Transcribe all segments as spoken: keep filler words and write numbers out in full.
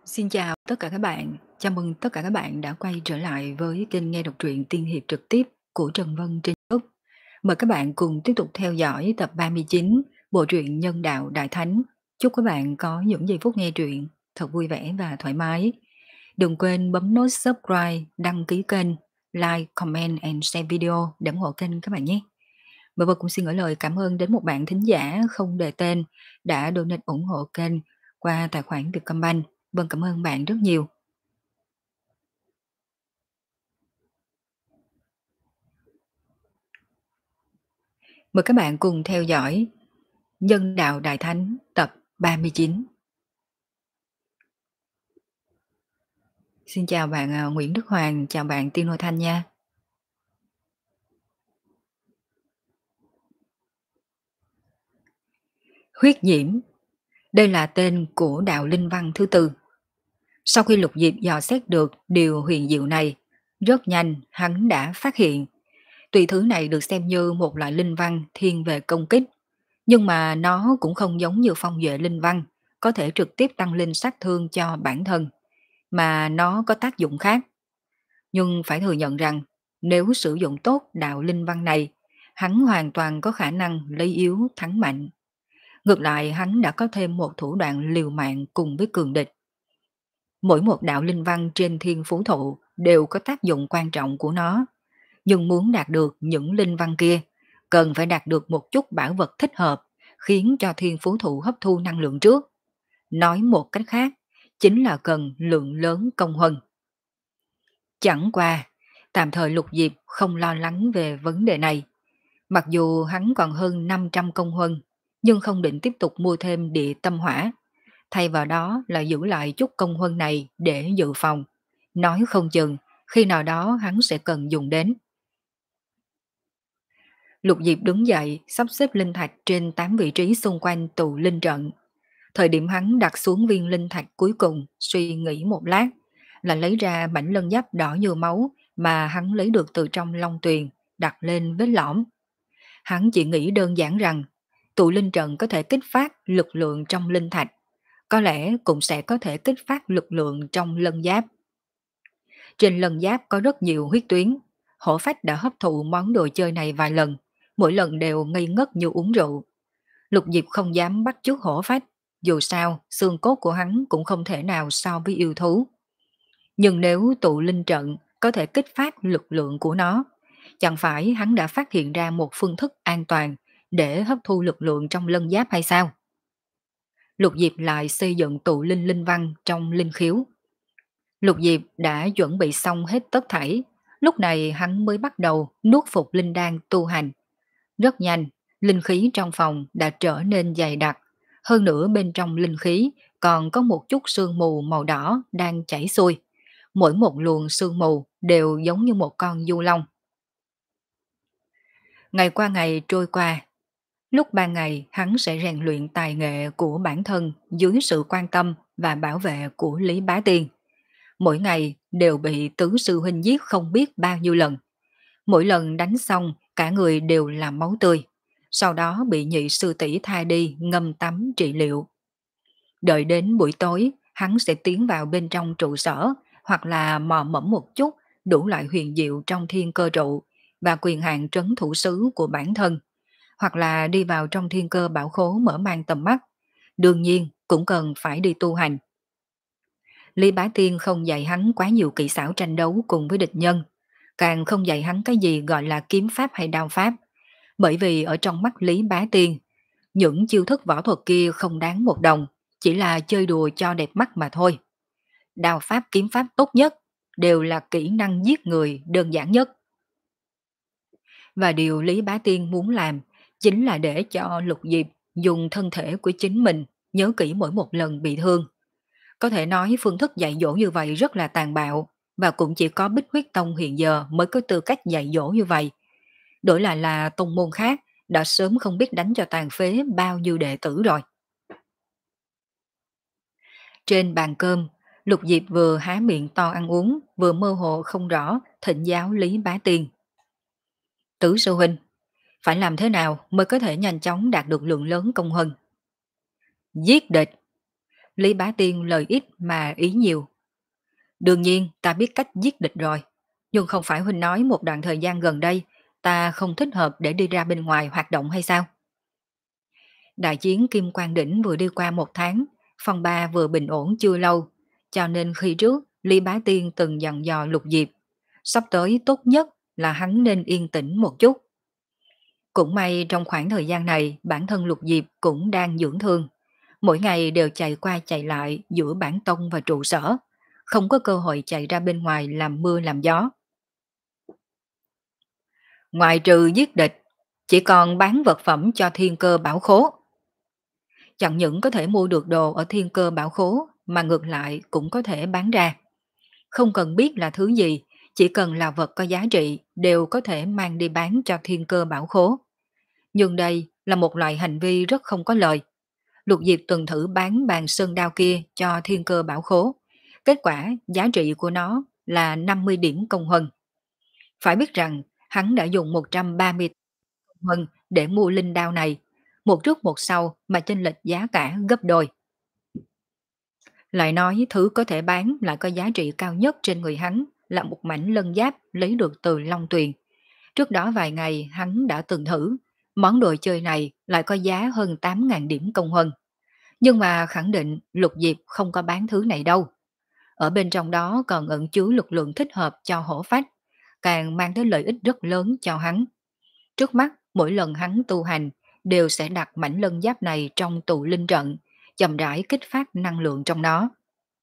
Xin chào tất cả các bạn, chào mừng tất cả các bạn đã quay trở lại với kênh nghe đọc truyện tiên hiệp trực tiếp của Trần Vân trên YouTube. Mời các bạn cùng tiếp tục theo dõi tập ba mươi chín bộ truyện Nhân đạo Đại Thánh. Chúc các bạn có những giây phút nghe truyện thật vui vẻ và thoải mái. Đừng quên bấm nút subscribe, đăng ký kênh, like, comment and share video để ủng hộ kênh các bạn nhé. Và Vân cũng xin gửi lời cảm ơn đến một bạn thính giả không đề tên đã donate ủng hộ kênh qua tài khoản Vietcombank. Vâng, cảm ơn bạn rất nhiều. Mời các bạn cùng theo dõi Nhân đạo Đại Thánh tập ba mươi chín. Xin chào bạn à, Nguyễn Đức Hoàng, chào bạn Tiên Nô Thanh nha. Huyết nhiễm, đây là tên của đạo linh văn thứ tư. Sau khi Lục Diệp dò xét được điều huyền diệu này, rất nhanh hắn đã phát hiện. Tuy thứ này được xem như một loại linh văn thiên về công kích, nhưng mà nó cũng không giống như phong duệ linh văn, có thể trực tiếp tăng linh sát thương cho bản thân, mà nó có tác dụng khác. Nhưng phải thừa nhận rằng, nếu sử dụng tốt đạo linh văn này, hắn hoàn toàn có khả năng lấy yếu thắng mạnh. Ngược lại, hắn đã có thêm một thủ đoạn liều mạng cùng với cường địch. Mỗi một đạo linh văn trên thiên phú thụ đều có tác dụng quan trọng của nó. Nhưng muốn đạt được những linh văn kia, cần phải đạt được một chút bảo vật thích hợp, khiến cho thiên phú thụ hấp thu năng lượng trước. Nói một cách khác, chính là cần lượng lớn công huân. Chẳng qua, tạm thời Lục Diệp không lo lắng về vấn đề này. Mặc dù hắn còn hơn năm trăm công huân, nhưng không định tiếp tục mua thêm địa tâm hỏa. Thay vào đó là giữ lại chút công huân này để dự phòng. Nói không chừng, khi nào đó hắn sẽ cần dùng đến. Lục Diệp đứng dậy, sắp xếp linh thạch trên tám vị trí xung quanh tụ linh trận. Thời điểm hắn đặt xuống viên linh thạch cuối cùng, suy nghĩ một lát, là lấy ra mảnh lân giáp đỏ như máu mà hắn lấy được từ trong long tuyền, đặt lên vết lõm. Hắn chỉ nghĩ đơn giản rằng, tụ linh trận có thể kích phát lực lượng trong linh thạch, có lẽ cũng sẽ có thể kích phát lực lượng trong lân giáp. Trên lân giáp có rất nhiều huyết tuyến, hổ phách đã hấp thụ món đồ chơi này vài lần, mỗi lần đều ngây ngất như uống rượu. Lục Diệp không dám bắt chước hổ phách, dù sao xương cốt của hắn cũng không thể nào so với yêu thú. Nhưng nếu tụ linh trận có thể kích phát lực lượng của nó, chẳng phải hắn đã phát hiện ra một phương thức an toàn để hấp thu lực lượng trong lân giáp hay sao? Lục Diệp lại xây dựng tụ linh linh văn trong linh khiếu. Lục Diệp đã chuẩn bị xong hết tất thảy, lúc này hắn mới bắt đầu nuốt phục linh đan tu hành. Rất nhanh, linh khí trong phòng đã trở nên dày đặc, hơn nữa bên trong linh khí còn có một chút sương mù màu đỏ đang chảy xuôi. Mỗi một luồng sương mù đều giống như một con du long. Ngày qua ngày trôi qua, lúc ban ngày hắn sẽ rèn luyện tài nghệ của bản thân dưới sự quan tâm và bảo vệ của Lý Bá Tiên. Mỗi ngày đều bị tứ sư huynh giết không biết bao nhiêu lần. Mỗi lần đánh xong cả người đều là máu tươi, sau đó bị nhị sư tỷ tha đi ngâm tắm trị liệu. Đợi đến buổi tối, hắn sẽ tiến vào bên trong trụ sở hoặc là mò mẫm một chút đủ loại huyền diệu trong thiên cơ trụ và quyền hạn trấn thủ sứ của bản thân, hoặc là đi vào trong thiên cơ bảo khố mở mang tầm mắt. Đương nhiên cũng cần phải đi tu hành. Lý Bá Tiên không dạy hắn quá nhiều kỹ xảo tranh đấu cùng với địch nhân, càng không dạy hắn cái gì gọi là kiếm pháp hay đao pháp, bởi vì ở trong mắt Lý Bá Tiên, những chiêu thức võ thuật kia không đáng một đồng, chỉ là chơi đùa cho đẹp mắt mà thôi. Đao pháp kiếm pháp tốt nhất đều là kỹ năng giết người đơn giản nhất. Và điều Lý Bá Tiên muốn làm chính là để cho Lục Diệp dùng thân thể của chính mình nhớ kỹ mỗi một lần bị thương. Có thể nói phương thức dạy dỗ như vậy rất là tàn bạo, và cũng chỉ có Bích Huyết Tông hiện giờ mới có tư cách dạy dỗ như vậy. Đổi lại là tông môn khác đã sớm không biết đánh cho tàn phế bao nhiêu đệ tử rồi. Trên bàn cơm, Lục Diệp vừa há miệng to ăn uống, vừa mơ hồ không rõ thịnh giáo Lý Bá Tiên. Tứ sư huynh, phải làm thế nào mới có thể nhanh chóng đạt được lượng lớn công huân? Giết địch. Lý Bá Tiên lời ít mà ý nhiều. Đương nhiên ta biết cách giết địch rồi, nhưng không phải huynh nói một đoạn thời gian gần đây ta không thích hợp để đi ra bên ngoài hoạt động hay sao? Đại chiến Kim Quang Đỉnh vừa đi qua một tháng, phong ba vừa bình ổn chưa lâu, cho nên khi trước Lý Bá Tiên từng dặn dò Lục Diệp, sắp tới tốt nhất là hắn nên yên tĩnh một chút. Cũng may trong khoảng thời gian này bản thân Lục Diệp cũng đang dưỡng thương, mỗi ngày đều chạy qua chạy lại giữa bản tông và trụ sở, không có cơ hội chạy ra bên ngoài làm mưa làm gió. Ngoài trừ giết địch, chỉ còn bán vật phẩm cho thiên cơ bảo khố. Chẳng những có thể mua được đồ ở thiên cơ bảo khố, mà ngược lại cũng có thể bán ra. Không cần biết là thứ gì, chỉ cần là vật có giá trị đều có thể mang đi bán cho thiên cơ bảo khố. Nhưng đây là một loại hành vi rất không có lời. Lục Diệp từng thử bán bàn sơn đao kia cho thiên cơ bảo khố. Kết quả giá trị của nó là năm mươi điểm công huân. Phải biết rằng hắn đã dùng một trăm ba mươi công huân để mua linh đao này. Một trước một sau mà chênh lệch giá cả gấp đôi. Lại nói thứ có thể bán lại có giá trị cao nhất trên người hắn là một mảnh lân giáp lấy được từ Long Tuyền. Trước đó vài ngày hắn đã từng thử, món đồ chơi này lại có giá hơn tám nghìn điểm công huân. Nhưng mà khẳng định Lục Diệp không có bán thứ này đâu. Ở bên trong đó còn ẩn chứa lực lượng thích hợp cho hổ phách, càng mang tới lợi ích rất lớn cho hắn. Trước mắt, mỗi lần hắn tu hành, đều sẽ đặt mảnh lân giáp này trong tụ linh trận, chậm rãi kích phát năng lượng trong nó.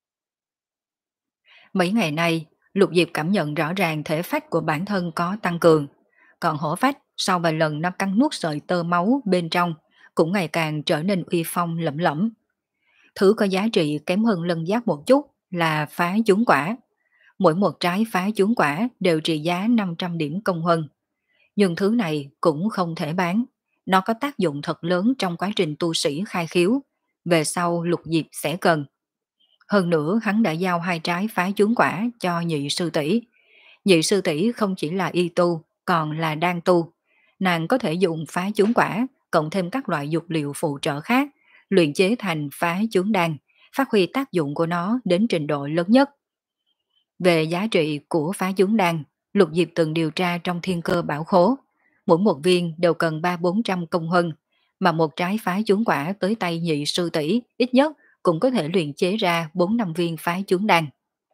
Mấy ngày nay, Lục Diệp cảm nhận rõ ràng thể phách của bản thân có tăng cường, còn hổ phách sau vài lần nó cắn nuốt sợi tơ máu bên trong, cũng ngày càng trở nên uy phong lẫm lẫm. Thứ có giá trị kém hơn lân giáp một chút là phá chúng quả. Mỗi một trái phá chúng quả đều trị giá năm trăm điểm công huân. Nhưng thứ này cũng không thể bán. Nó có tác dụng thật lớn trong quá trình tu sĩ khai khiếu. Về sau Lục Diệp sẽ cần. Hơn nữa hắn đã giao hai trái phá chúng quả cho nhị sư tỷ. Nhị sư tỷ không chỉ là y tu, còn là đan tu. Nàng có thể dùng phá chúng quả, cộng thêm các loại dược liệu phụ trợ khác, luyện chế thành phá chúng đan, phát huy tác dụng của nó đến trình độ lớn nhất. Về giá trị của phá chúng đan, Lục Diệp từng điều tra trong thiên cơ bảo khố. Mỗi một viên đều cần ba bốn trăm công huân, mà một trái phá chúng quả tới tay nhị sư tỷ ít nhất cũng có thể luyện chế ra bốn năm viên phá chúng đan.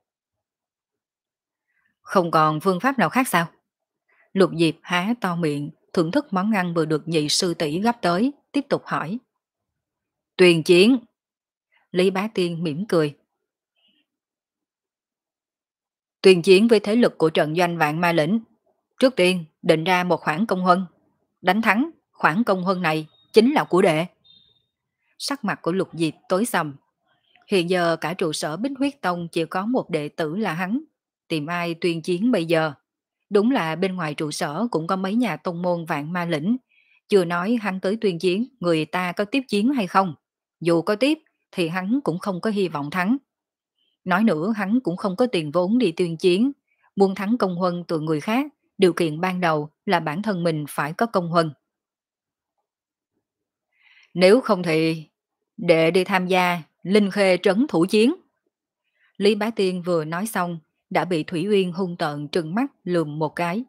Không còn phương pháp nào khác sao? Lục Diệp há to miệng, thưởng thức món ăn vừa được nhị sư tỷ gấp tới, tiếp tục hỏi. Tuyền chiến. Lý Bá Tiên mỉm cười. Tuyền chiến với thế lực của trận doanh Vạn Ma Lĩnh. Trước tiên định ra một khoản công huân. Đánh thắng, khoản công huân này chính là của đệ. Sắc mặt của Lục Diệp tối sầm. Hiện giờ cả trụ sở Bích Huyết Tông chỉ có một đệ tử là hắn. Tìm ai tuyên chiến bây giờ? Đúng là bên ngoài trụ sở cũng có mấy nhà tông môn Vạn Ma Lĩnh. Chưa nói hắn tới tuyên chiến, người ta có tiếp chiến hay không. Dù có tiếp, thì hắn cũng không có hy vọng thắng. Nói nữa hắn cũng không có tiền vốn đi tuyên chiến. Muốn thắng công huân từ người khác, điều kiện ban đầu là bản thân mình phải có công huân. Nếu không thì đệ đi tham gia Linh Khê trấn thủ chiến. Lý Bá Tiên vừa nói xong, đã bị Thủy Uyên hung tợn trừng mắt lườm một cái.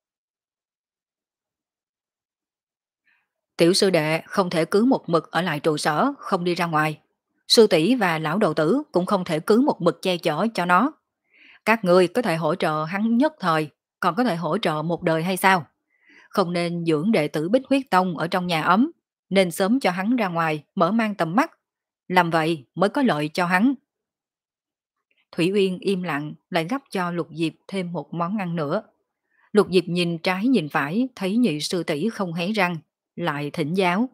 Tiểu sư đệ không thể cứ một mực ở lại trụ sở, không đi ra ngoài. Sư tỷ và lão đầu tử cũng không thể cứ một mực che chở cho nó. Các người có thể hỗ trợ hắn nhất thời, còn có thể hỗ trợ một đời hay sao? Không nên dưỡng đệ tử Bích Huyết Tông ở trong nhà ấm, nên sớm cho hắn ra ngoài, mở mang tầm mắt. Làm vậy mới có lợi cho hắn. Thủy Uyên im lặng, lại gấp cho Lục Diệp thêm một món ăn nữa. Lục Diệp nhìn trái nhìn phải, thấy nhị sư tỷ không hé răng, lại thỉnh giáo.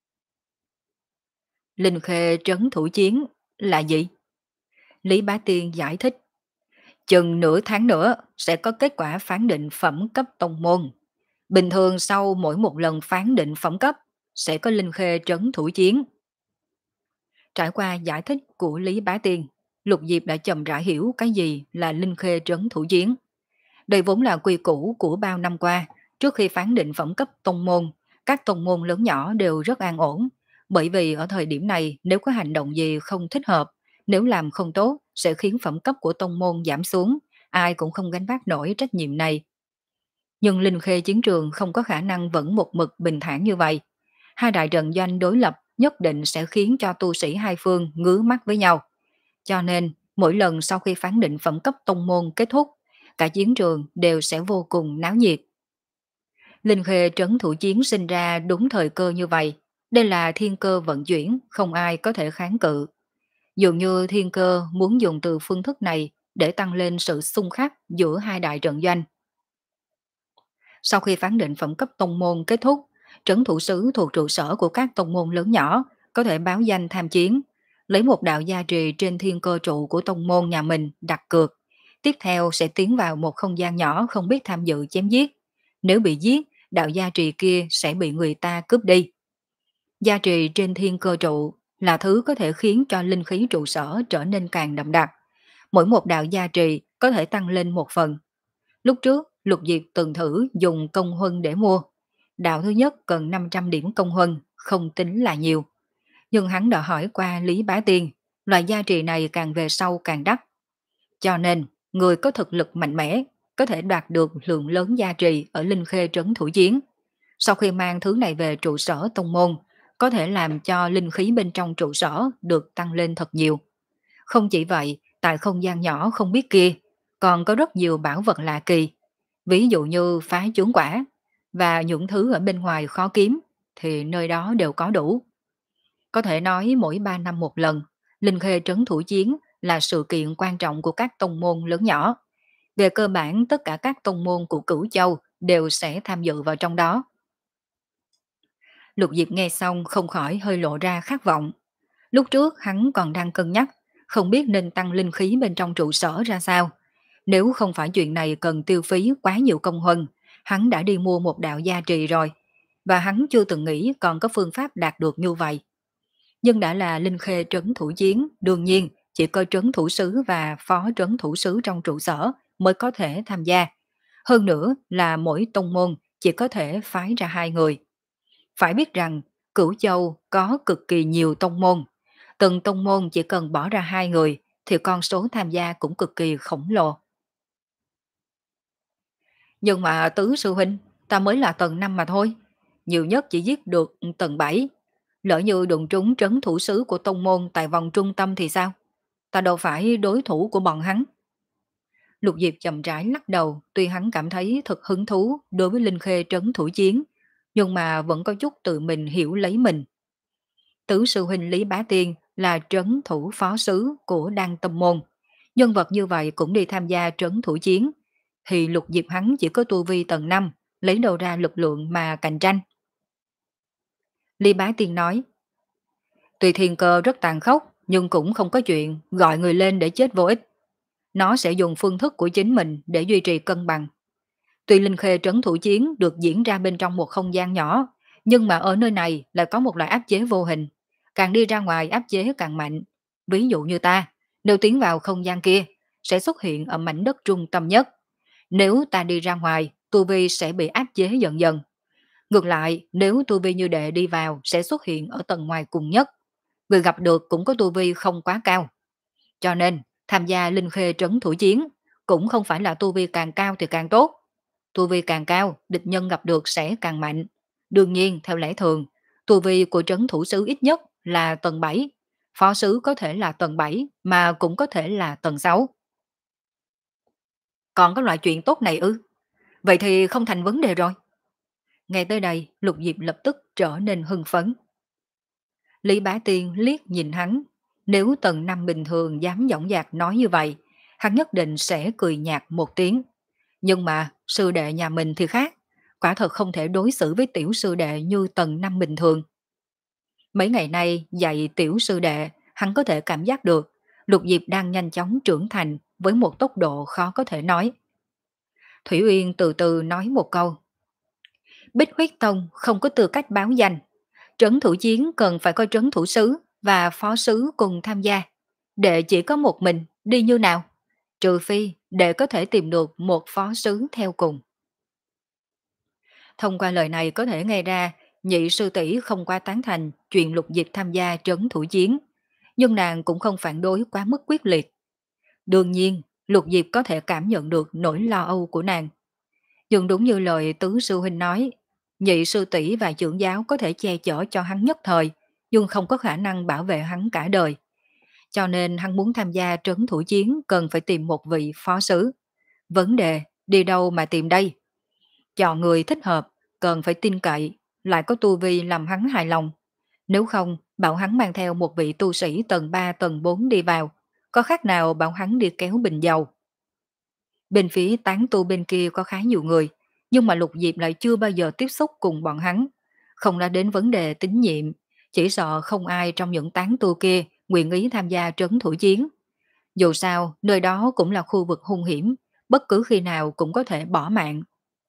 Linh Khê trấn thủ chiến là gì? Lý Bá Tiên giải thích. Chừng nửa tháng nữa sẽ có kết quả phán định phẩm cấp tông môn. Bình thường sau mỗi một lần phán định phẩm cấp sẽ có Linh Khê trấn thủ chiến. Trải qua giải thích của Lý Bá Tiên, Lục Diệp đã chậm rãi hiểu cái gì là Linh Khê trấn thủ chiến. Đây vốn là quy củ của bao năm qua, trước khi phán định phẩm cấp tông môn, các tông môn lớn nhỏ đều rất an ổn, bởi vì ở thời điểm này nếu có hành động gì không thích hợp, Nếu làm không tốt, sẽ khiến phẩm cấp của tông môn giảm xuống, ai cũng không gánh vác nổi trách nhiệm này. Nhưng Linh Khê chiến trường không có khả năng vẫn một mực bình thản như vậy. Hai đại trận doanh đối lập nhất định sẽ khiến cho tu sĩ hai phương ngứa mắt với nhau. Cho nên, mỗi lần sau khi phán định phẩm cấp tông môn kết thúc, cả chiến trường đều sẽ vô cùng náo nhiệt. Linh Khê trấn thủ chiến sinh ra đúng thời cơ như vậy. Đây là thiên cơ vận chuyển, không ai có thể kháng cự. Dường như thiên cơ muốn dùng từ phương thức này để tăng lên sự xung khắc giữa hai đại trận doanh. Sau khi phán định phẩm cấp tông môn kết thúc, trấn thủ sứ thuộc trụ sở của các tông môn lớn nhỏ có thể báo danh tham chiến, lấy một đạo gia trì trên thiên cơ trụ của tông môn nhà mình đặt cược. Tiếp theo sẽ tiến vào một không gian nhỏ không biết tham dự chém giết. Nếu bị giết, đạo gia trì kia sẽ bị người ta cướp đi. Gia trì trên thiên cơ trụ là thứ có thể khiến cho linh khí trụ sở trở nên càng đậm đặc. Mỗi một đạo gia trì có thể tăng lên một phần. Lúc trước, Lục Diệp từng thử dùng công huân để mua. Đạo thứ nhất cần năm trăm điểm công huân, không tính là nhiều. Nhưng hắn đã hỏi qua Lý Bá Tiên, loại gia trì này càng về sau càng đắt. Cho nên, người có thực lực mạnh mẽ có thể đoạt được lượng lớn gia trì ở Linh Khê trấn thủ chiến. Sau khi mang thứ này về trụ sở tông môn, có thể làm cho linh khí bên trong trụ sở được tăng lên thật nhiều. Không chỉ vậy, tại không gian nhỏ không biết kia, còn có rất nhiều bảo vật lạ kỳ. Ví dụ như phá chướng quả và những thứ ở bên ngoài khó kiếm thì nơi đó đều có đủ. Có thể nói mỗi ba năm một lần, Linh Khê trấn thủ chiến là sự kiện quan trọng của các tông môn lớn nhỏ. Về cơ bản tất cả các tông môn của Cửu Châu đều sẽ tham dự vào trong đó. Lục Diệp nghe xong không khỏi hơi lộ ra khát vọng. Lúc trước hắn còn đang cân nhắc, không biết nên tăng linh khí bên trong trụ sở ra sao. Nếu không phải chuyện này cần tiêu phí quá nhiều công huân, hắn đã đi mua một đạo gia trì rồi. Và hắn chưa từng nghĩ còn có phương pháp đạt được như vậy. Nhưng đã là Linh Khê trấn thủ chiến, đương nhiên chỉ có trấn thủ sứ và phó trấn thủ sứ trong trụ sở mới có thể tham gia. Hơn nữa là mỗi tông môn chỉ có thể phái ra hai người. Phải biết rằng, Cửu Châu có cực kỳ nhiều tông môn. Từng tông môn chỉ cần bỏ ra hai người, thì con số tham gia cũng cực kỳ khổng lồ. Nhưng mà Tứ Sư Huynh, ta mới là tầng năm mà thôi. Nhiều nhất chỉ giết được tầng bảy. Lỡ như đụng trúng trấn thủ sứ của tông môn tại vòng trung tâm thì sao? Ta đâu phải đối thủ của bọn hắn. Lục Diệp chậm rãi lắc đầu, tuy hắn cảm thấy thật hứng thú đối với Linh Khê trấn thủ chiến, nhưng mà vẫn có chút tự mình hiểu lấy mình. Tứ sư huynh Lý Bá Tiên là trấn thủ phó sứ của Đăng Tâm Môn. Nhân vật như vậy cũng đi tham gia trấn thủ chiến. Thì Lục Diệp hắn chỉ có tu vi tầng năm, lấy đầu ra lực lượng mà cạnh tranh. Lý Bá Tiên nói, tuy thiên cơ rất tàn khốc, nhưng cũng không có chuyện gọi người lên để chết vô ích. Nó sẽ dùng phương thức của chính mình để duy trì cân bằng. Tuy Linh Khê trấn thủ chiến được diễn ra bên trong một không gian nhỏ, nhưng mà ở nơi này lại có một loại áp chế vô hình. Càng đi ra ngoài áp chế càng mạnh. Ví dụ như ta, nếu tiến vào không gian kia, sẽ xuất hiện ở mảnh đất trung tâm nhất. Nếu ta đi ra ngoài, tu vi sẽ bị áp chế dần dần. Ngược lại, nếu tu vi như đệ đi vào sẽ xuất hiện ở tầng ngoài cùng nhất. Người gặp được cũng có tu vi không quá cao. Cho nên, tham gia Linh Khê trấn thủ chiến cũng không phải là tu vi càng cao thì càng tốt. Tu vi càng cao, địch nhân gặp được sẽ càng mạnh. Đương nhiên, theo lẽ thường, tu vi của trấn thủ sứ ít nhất là tầng bảy. Phó sứ có thể là tầng bảy, mà cũng có thể là tầng sáu. Còn có loại chuyện tốt này ư? Vậy thì không thành vấn đề rồi. Ngay tới đây, Lục Diệp lập tức trở nên hưng phấn. Lý Bá Tiên liếc nhìn hắn. Nếu tầng năm bình thường dám dõng dạc nói như vậy, hắn nhất định sẽ cười nhạt một tiếng. Nhưng mà sư đệ nhà mình thì khác. Quả thật không thể đối xử với tiểu sư đệ như tầng năm bình thường. Mấy ngày nay dạy tiểu sư đệ, hắn có thể cảm giác được Lục Diệp đang nhanh chóng trưởng thành với một tốc độ khó có thể nói. Thủy Uyên từ từ nói một câu. Bích Huyết Tông không có tư cách báo danh. Trấn thủ chiến cần phải có trấn thủ sứ và phó sứ cùng tham gia. Đệ chỉ có một mình, đi như nào? Trừ phi, đệ có thể tìm được một phó sứ theo cùng. Thông qua lời này có thể nghe ra, nhị sư tỷ không qua tán thành chuyện Lục Diệp tham gia trấn thủ chiến. nhưng nàng cũng không phản đối quá mức quyết liệt. Đương nhiên, Lục Diệp có thể cảm nhận được nỗi lo âu của nàng. Nhưng đúng như lời tứ sư huynh nói, nhị sư tỷ và trưởng giáo có thể che chở cho hắn nhất thời, nhưng không có khả năng bảo vệ hắn cả đời. Cho nên hắn muốn tham gia trấn thủ chiến cần phải tìm một vị phó sứ. Vấn đề, đi đâu mà tìm đây? Chọn người thích hợp, cần phải tin cậy, lại có tu vi làm hắn hài lòng. Nếu không, bảo hắn mang theo một vị tu sĩ tầng ba tầng bốn đi vào, có khác nào bảo hắn đi kéo bình dầu. Bên phía tán tu bên kia có khá nhiều người, nhưng mà Lục Diệp lại chưa bao giờ tiếp xúc cùng bọn hắn. Không nói đến vấn đề tín nhiệm, chỉ sợ không ai trong những tán tu kia nguyện ý tham gia trấn thủ chiến. Dù sao, nơi đó cũng là khu vực hung hiểm, bất cứ khi nào cũng có thể bỏ mạng.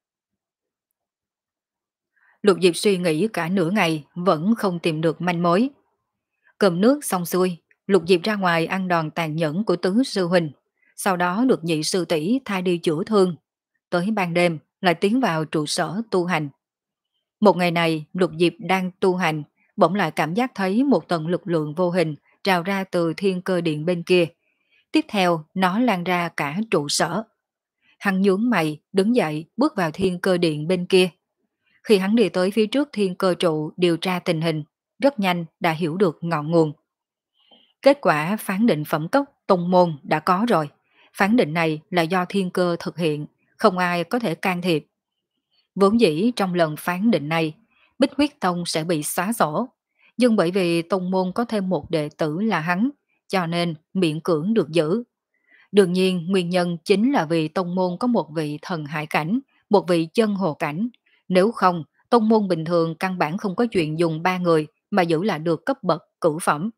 Lục Diệp suy nghĩ cả nửa ngày vẫn không tìm được manh mối. Cơm nước xong xuôi, Lục Diệp ra ngoài ăn đòn tàn nhẫn của tứ sư huynh, sau đó được nhị sư tỷ thay đi chữa thương. Tới ban đêm lại tiến vào trụ sở tu hành. Một ngày này, Lục Diệp đang tu hành, bỗng lại cảm giác thấy một tầng lực lượng vô hình trào ra từ thiên cơ điện bên kia. Tiếp theo, nó lan ra cả trụ sở. Hắn nhướng mày, đứng dậy, bước vào thiên cơ điện bên kia. Khi hắn đi tới phía trước thiên cơ trụ điều tra tình hình, rất nhanh đã hiểu được ngọn nguồn. Kết quả phán định phẩm cấp tông môn đã có rồi. Phán định này là do thiên cơ thực hiện, không ai có thể can thiệp. Vốn dĩ trong lần phán định này, Bích Huyết Tông sẽ bị xóa sổ. Nhưng bởi vì tông môn có thêm một đệ tử là hắn, cho nên miễn cưỡng được giữ. Đương nhiên nguyên nhân chính là vì tông môn có một vị thần hải cảnh, một vị chân hồ cảnh. Nếu không, tông môn bình thường căn bản không có chuyện dùng ba người mà giữ lại được cấp bậc cửu phẩm.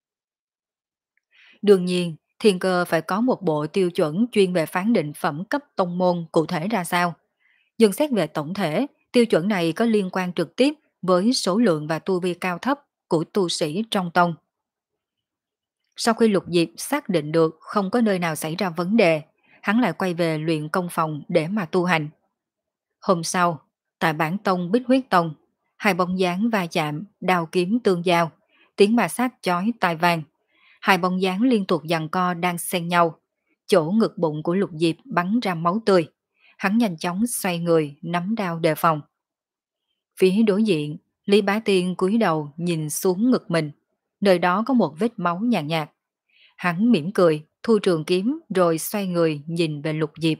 Đương nhiên, thiên cơ phải có một bộ tiêu chuẩn chuyên về phán định phẩm cấp tông môn cụ thể ra sao. Nhưng xét về tổng thể, tiêu chuẩn này có liên quan trực tiếp với số lượng và tu vi cao thấp của tu sĩ trong tông. Sau khi Lục Diệp xác định được không có nơi nào xảy ra vấn đề, hắn lại quay về luyện công phòng để mà tu hành. Hôm sau, tại bản tông Bích Huyết Tông, hai bóng dáng va chạm, đao kiếm tương giao, tiếng ma sát chói tai vang. Hai bóng dáng liên tục giằng co đang xen nhau. Chỗ ngực bụng của Lục Diệp bắn ra máu tươi. Hắn nhanh chóng xoay người, nắm đao đề phòng. Phía đối diện, Lý Bá Tiên cúi đầu nhìn xuống ngực mình. Nơi đó có một vết máu nhàn nhạt, nhạt. Hắn mỉm cười, thu trường kiếm rồi xoay người nhìn về Lục Diệp.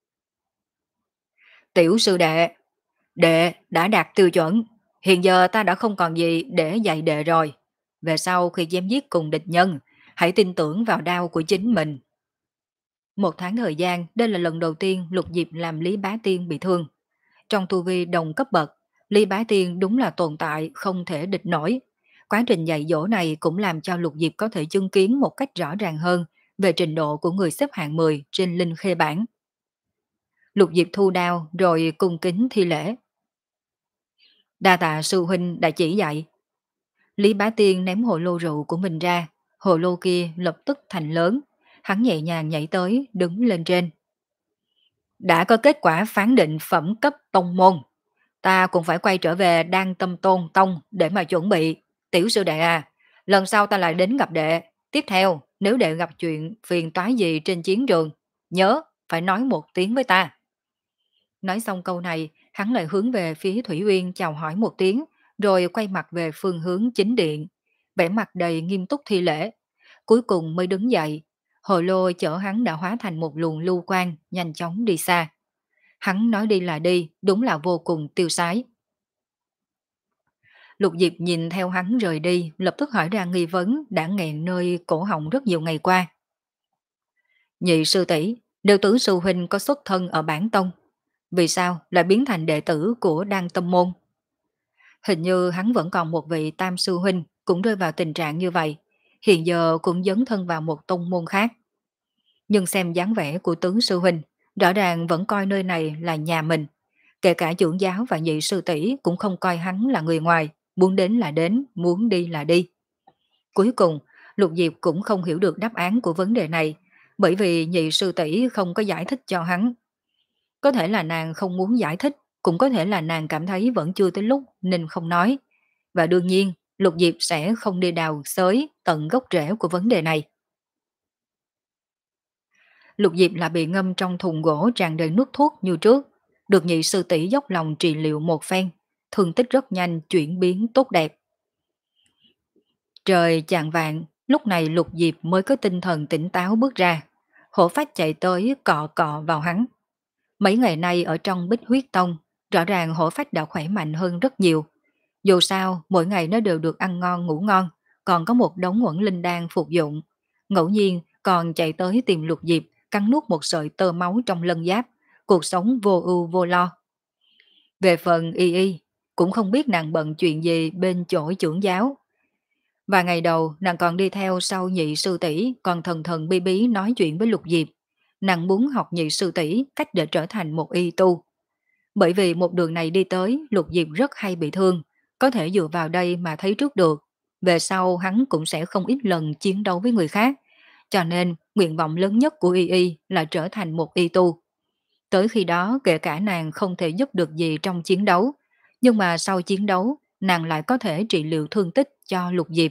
Tiểu sư đệ, đệ đã đạt tiêu chuẩn. Hiện giờ ta đã không còn gì để dạy đệ rồi. Về sau khi chém giết cùng địch nhân, hãy tin tưởng vào đao của chính mình. Một tháng thời gian, đây là lần đầu tiên Lục Diệp làm Lý Bá Tiên bị thương. Trong tu vi đồng cấp bậc, Lý Bá Tiên đúng là tồn tại không thể địch nổi. Quá trình dạy dỗ này cũng làm cho Lục Diệp có thể chứng kiến một cách rõ ràng hơn về trình độ của người xếp hạng mười trên linh khê bảng. Lục Diệp thu đao rồi cung kính thi lễ. Đa tạ sư huynh đã chỉ dạy. Lý Bá Tiên ném hồ lô rượu của mình ra, hồ lô kia lập tức thành lớn. Hắn nhẹ nhàng nhảy tới, đứng lên trên. Đã có kết quả phán định phẩm cấp tông môn. Ta cũng phải quay trở về Đan Tâm Tôn Tông để mà chuẩn bị. Tiểu sư đệ à, lần sau ta lại đến gặp đệ. Tiếp theo, nếu đệ gặp chuyện phiền toái gì trên chiến trường, nhớ phải nói một tiếng với ta. Nói xong câu này, hắn lại hướng về phía Thủy Uyên chào hỏi một tiếng, rồi quay mặt về phương hướng chính điện, vẻ mặt đầy nghiêm túc thi lễ. Cuối cùng mới đứng dậy, hồ lô chở hắn đã hóa thành một luồng lưu quang, nhanh chóng đi xa. Hắn nói đi là đi, đúng là vô cùng tiêu sái. Lục Diệp nhìn theo hắn rời đi, lập tức hỏi ra nghi vấn đã nghẹn nơi cổ họng rất nhiều ngày qua. Nhị sư tỷ, đều tứ sư huynh có xuất thân ở bản tông, vì sao lại biến thành đệ tử của Đan Tâm Môn? Hình như hắn vẫn còn một vị tam sư huynh cũng rơi vào tình trạng như vậy, hiện giờ cũng dấn thân vào một tông môn khác. Nhưng xem dáng vẻ của tứ sư huynh, rõ ràng vẫn coi nơi này là nhà mình. Kể cả trưởng giáo và nhị sư tỷ cũng không coi hắn là người ngoài, muốn đến là đến, muốn đi là đi. Cuối cùng, Lục Diệp cũng không hiểu được đáp án của vấn đề này, bởi vì nhị sư tỷ không có giải thích cho hắn. Có thể là nàng không muốn giải thích, cũng có thể là nàng cảm thấy vẫn chưa tới lúc nên không nói. Và đương nhiên, Lục Diệp sẽ không đi đào xới tận gốc rễ của vấn đề này. Lục Diệp lại bị ngâm trong thùng gỗ tràn đầy nước thuốc như trước, được nhị sư tỷ dốc lòng trị liệu một phen, thương tích rất nhanh chuyển biến tốt đẹp. Trời chạng vạng, lúc này Lục Diệp mới có tinh thần tỉnh táo bước ra. Hổ phách chạy tới cọ cọ vào hắn. Mấy ngày nay ở trong Bích Huyết Tông, rõ ràng hổ phách đã khỏe mạnh hơn rất nhiều. Dù sao, mỗi ngày nó đều được ăn ngon ngủ ngon, còn có một đống uẩn linh đan phục dụng. Ngẫu nhiên còn chạy tới tìm Lục Diệp, cắn nuốt một sợi tơ máu trong lân giáp, cuộc sống vô ưu vô lo. Về phần y y, cũng không biết nàng bận chuyện gì bên chỗ trưởng giáo. Và ngày đầu nàng còn đi theo sau nhị sư tỷ, còn thần thần bí bí nói chuyện với Lục Diệp. Nàng muốn học nhị sư tỷ cách để trở thành một y tu. Bởi vì một đường này đi tới, Lục Diệp rất hay bị thương, có thể dựa vào đây mà thấy trước được. Về sau hắn cũng sẽ không ít lần chiến đấu với người khác, cho nên nguyện vọng lớn nhất của y y là trở thành một y tu. Tới khi đó kể cả nàng không thể giúp được gì trong chiến đấu, nhưng mà sau chiến đấu nàng lại có thể trị liệu thương tích cho Lục Diệp.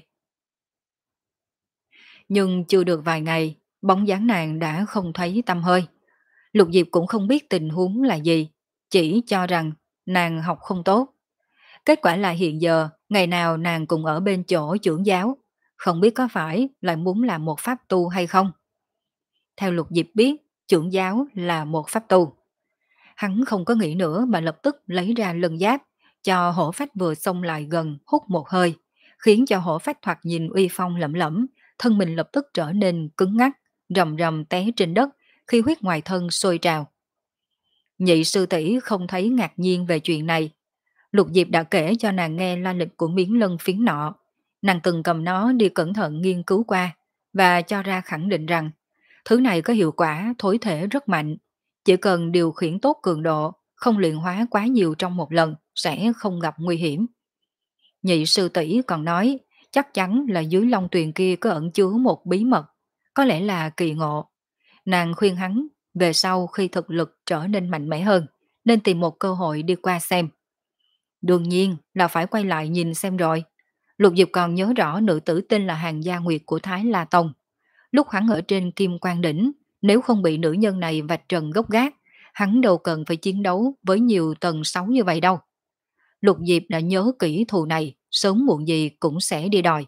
Nhưng chưa được vài ngày, bóng dáng nàng đã không thấy tăm hơi. Lục Diệp cũng không biết tình huống là gì, chỉ cho rằng nàng học không tốt. Kết quả là hiện giờ, ngày nào nàng cũng ở bên chỗ trưởng giáo, không biết có phải lại muốn làm một pháp tu hay không. Theo Lục Diệp biết, trưởng giáo là một pháp tu. Hắn không có nghĩ nữa mà lập tức lấy ra lân giáp, cho hổ phách vừa xông lại gần hút một hơi, khiến cho hổ phách thoạt nhìn uy phong lẫm lẫm, thân mình lập tức trở nên cứng ngắc, rầm rầm té trên đất khi huyết ngoài thân sôi trào. Nhị sư tỷ không thấy ngạc nhiên về chuyện này. Lục Diệp đã kể cho nàng nghe la lịch của miếng lân phiến nọ. Nàng từng cầm nó đi cẩn thận nghiên cứu qua và cho ra khẳng định rằng thứ này có hiệu quả thối thể rất mạnh. Chỉ cần điều khiển tốt cường độ, không luyện hóa quá nhiều trong một lần sẽ không gặp nguy hiểm. Nhị sư tỷ còn nói chắc chắn là dưới long tuyền kia có ẩn chứa một bí mật, có lẽ là kỳ ngộ. Nàng khuyên hắn về sau khi thực lực trở nên mạnh mẽ hơn, nên tìm một cơ hội đi qua xem. Đương nhiên là phải quay lại nhìn xem rồi. Lục Diệp còn nhớ rõ nữ tử tên là Hàng Gia Nguyệt của Thái La Tông. Lúc hắn ở trên Kim Quan Đỉnh, nếu không bị nữ nhân này vạch trần gốc gác, hắn đâu cần phải chiến đấu với nhiều tầng sáu như vậy đâu. Lục Diệp đã nhớ kỹ thù này, sớm muộn gì cũng sẽ đi đòi.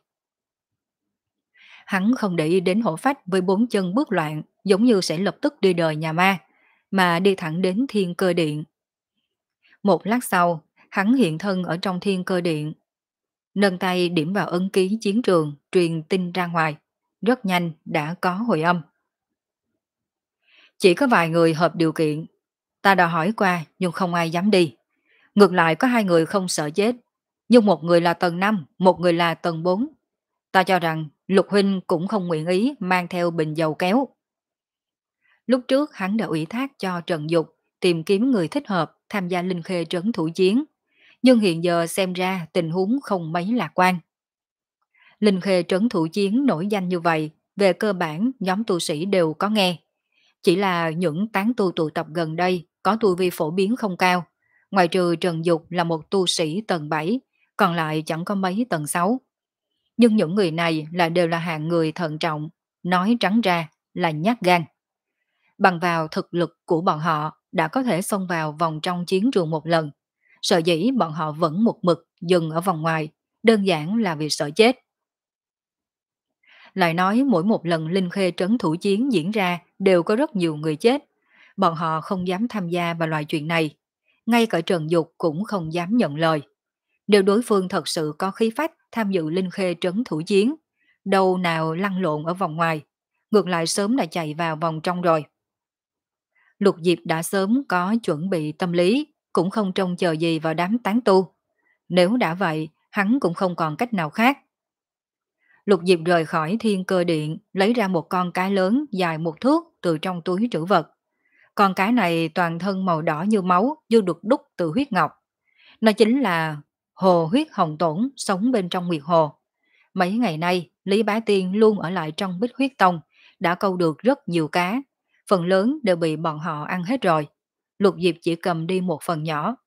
Hắn không để ý đến hổ phách với bốn chân bước loạn, giống như sẽ lập tức đi đời nhà ma, mà đi thẳng đến Thiên Cơ Điện. Một lát sau, hắn hiện thân ở trong Thiên Cơ Điện, nâng tay điểm vào ấn ký chiến trường, truyền tin ra ngoài. Rất nhanh đã có hồi âm. Chỉ có vài người hợp điều kiện. Ta đã hỏi qua nhưng không ai dám đi. Ngược lại có hai người không sợ chết. Nhưng một người là tầng năm, một người là tầng bốn. Ta cho rằng Lục Huynh cũng không nguyện ý mang theo bình dầu kéo. Lúc trước hắn đã ủy thác cho Trần Dục tìm kiếm người thích hợp tham gia Linh Khê trấn thủ chiến. Nhưng hiện giờ xem ra tình huống không mấy lạc quan. Linh Khê trấn thủ chiến nổi danh như vậy, về cơ bản nhóm tu sĩ đều có nghe. Chỉ là những tán tu tụ tập gần đây có tu vi phổ biến không cao. Ngoài trừ Trần Dục là một tu sĩ tầng bảy, còn lại chẳng có mấy tầng sáu. Nhưng những người này là đều là hạng người thận trọng, nói trắng ra là nhát gan. Bằng vào thực lực của bọn họ đã có thể xông vào vòng trong chiến trường một lần. Sợ dĩ bọn họ vẫn một mực dừng ở vòng ngoài, đơn giản là vì sợ chết. Lại nói mỗi một lần Linh Khê trấn thủ chiến diễn ra đều có rất nhiều người chết. Bọn họ không dám tham gia vào loại chuyện này. Ngay cả Trần Dục cũng không dám nhận lời. Nếu đối phương thật sự có khí phách tham dự Linh Khê trấn thủ chiến, đâu nào lăn lộn ở vòng ngoài, ngược lại sớm đã chạy vào vòng trong rồi. Lục Diệp đã sớm có chuẩn bị tâm lý, cũng không trông chờ gì vào đám tán tu. Nếu đã vậy, hắn cũng không còn cách nào khác. Lục Diệp rời khỏi Thiên Cơ Điện, lấy ra một con cá lớn dài một thước từ trong túi trữ vật. Con cá này toàn thân màu đỏ như máu, như được đúc từ huyết ngọc. Nó chính là hồ huyết hồng tổn sống bên trong Nguyệt Hồ. Mấy ngày nay, Lý Bá Tiên luôn ở lại trong Bích Huyết Tông, đã câu được rất nhiều cá. Phần lớn đều bị bọn họ ăn hết rồi. Lục Diệp chỉ cầm đi một phần nhỏ.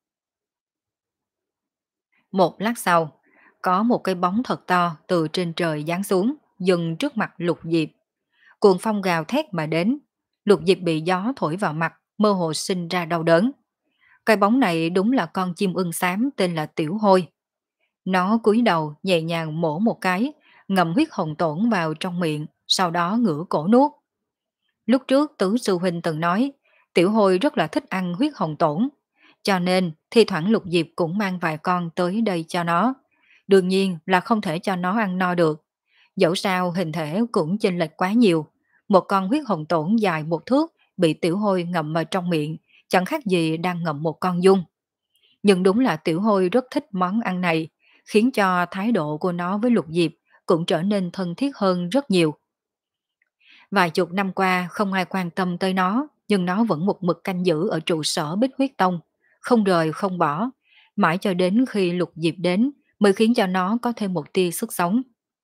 Một lát sau, có một cái bóng thật to từ trên trời giáng xuống. dừng trước mặt Lục Diệp. Cuồng phong gào thét mà đến, Lục Diệp bị gió thổi vào mặt, mơ hồ sinh ra đau đớn. Cái bóng này đúng là con chim ưng xám tên là Tiểu Hôi. Nó cúi đầu nhẹ nhàng mổ một cái, ngậm huyết hồng tổn vào trong miệng, sau đó ngửa cổ nuốt. Lúc trước Tứ Sư Huynh từng nói, Tiểu Hôi rất là thích ăn huyết hồng tổn, cho nên thi thoảng Lục Diệp cũng mang vài con tới đây cho nó. Đương nhiên là không thể cho nó ăn no được. Dẫu sao hình thể cũng chênh lệch quá nhiều. Một con huyết hồng tổn dài một thước bị Tiểu Hôi ngậm vào trong miệng, chẳng khác gì đang ngậm một con giun. Nhưng đúng là Tiểu Hôi rất thích món ăn này, khiến cho thái độ của nó với Lục Diệp cũng trở nên thân thiết hơn rất nhiều. Vài chục năm qua không ai quan tâm tới nó, nhưng nó vẫn một mực canh giữ ở trụ sở Bích Huyết Tông, không rời không bỏ, mãi cho đến khi Lục Diệp đến mới khiến cho nó có thêm một tia sức sống.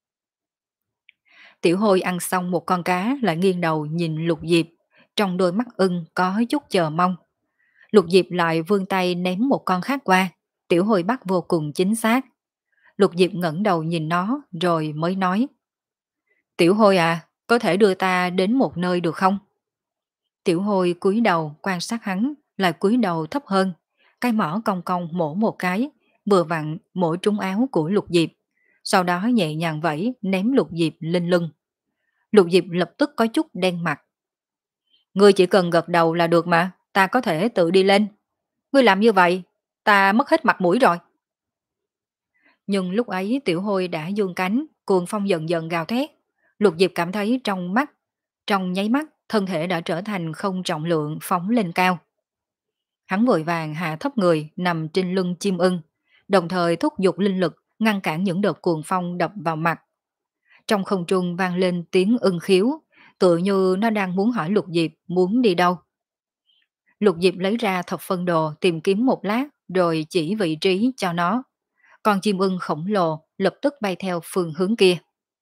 Tiểu Hôi ăn xong một con cá lại nghiêng đầu nhìn Lục Diệp, trong đôi mắt ưng có chút chờ mong. Lục Diệp lại vươn tay ném một con khác qua, Tiểu Hôi bắt vô cùng chính xác. Lục Diệp ngẩng đầu nhìn nó rồi mới nói: Tiểu Hôi à, có thể đưa ta đến một nơi được không? Tiểu Hôi cúi đầu quan sát hắn, lại cúi đầu thấp hơn, cái mỏ cong cong mổ một cái, vừa vặn mổ trúng áo của Lục Diệp, sau đó nhẹ nhàng vẫy ném Lục Diệp lên lưng. Lục Diệp lập tức có chút đen mặt. Ngươi chỉ cần gật đầu là được mà, ta có thể tự đi lên. Ngươi làm như vậy, ta mất hết mặt mũi rồi. Nhưng lúc ấy Tiểu Hôi đã giương cánh, cuồng phong dần dần gào thét. Lục Diệp cảm thấy trong mắt, trong nháy mắt, thân thể đã trở thành không trọng lượng phóng lên cao. Hắn vội vàng hạ thấp người nằm trên lưng chim ưng, đồng thời thúc giục linh lực ngăn cản những đợt cuồng phong đập vào mặt. Trong không trung vang lên tiếng ưng khiếu, tựa như nó đang muốn hỏi Lục Diệp muốn đi đâu. Lục Diệp lấy ra thập phân đồ tìm kiếm một lát rồi chỉ vị trí cho nó. Con chim ưng khổng lồ lập tức bay theo phương hướng kia.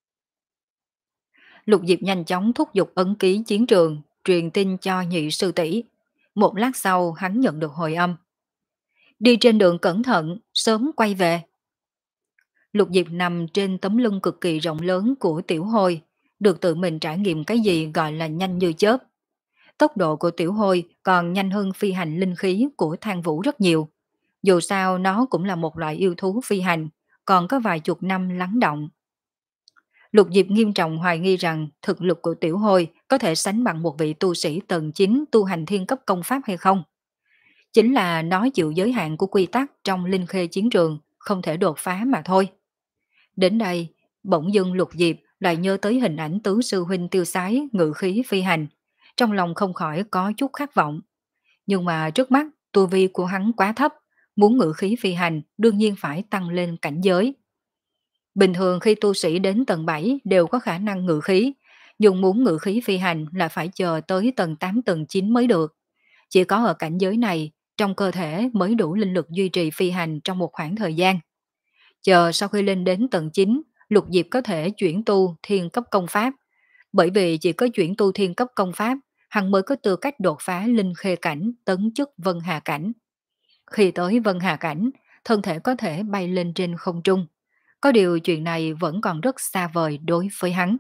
Lục Diệp nhanh chóng thúc giục ấn ký chiến trường, truyền tin cho nhị sư tỷ. Một lát sau hắn nhận được hồi âm. Đi trên đường cẩn thận, sớm quay về. Lục Diệp nằm trên tấm lưng cực kỳ rộng lớn của Tiểu Hôi, được tự mình trải nghiệm cái gì gọi là nhanh như chớp. Tốc độ của Tiểu Hôi còn nhanh hơn phi hành linh khí của Thang Vũ rất nhiều. Dù sao nó cũng là một loại yêu thú phi hành, còn có vài chục năm lắng động. Lục Diệp nghiêm trọng hoài nghi rằng thực lực của Tiểu Hôi có thể sánh bằng một vị tu sĩ tầng chín tu hành thiên cấp công pháp hay không. Chính là nó chịu giới hạn của quy tắc trong linh khê chiến trường, không thể đột phá mà thôi. Đến đây, bỗng dưng Lục Diệp lại nhớ tới hình ảnh tứ sư huynh tiêu sái ngự khí phi hành, trong lòng không khỏi có chút khát vọng. Nhưng mà trước mắt, tu vi của hắn quá thấp, muốn ngự khí phi hành đương nhiên phải tăng lên cảnh giới. Bình thường khi tu sĩ đến tầng bảy đều có khả năng ngự khí, nhưng muốn ngự khí phi hành là phải chờ tới tầng tám tầng chín mới được. Chỉ có ở cảnh giới này, trong cơ thể mới đủ linh lực duy trì phi hành trong một khoảng thời gian. Chờ sau khi lên đến tầng chín, Lục Diệp có thể chuyển tu thiên cấp công pháp. Bởi vì chỉ có chuyển tu thiên cấp công pháp, hắn mới có tư cách đột phá linh khê cảnh, tấn chức vân hà cảnh. Khi tới vân hà cảnh, thân thể có thể bay lên trên không trung. Có điều chuyện này vẫn còn rất xa vời đối với hắn.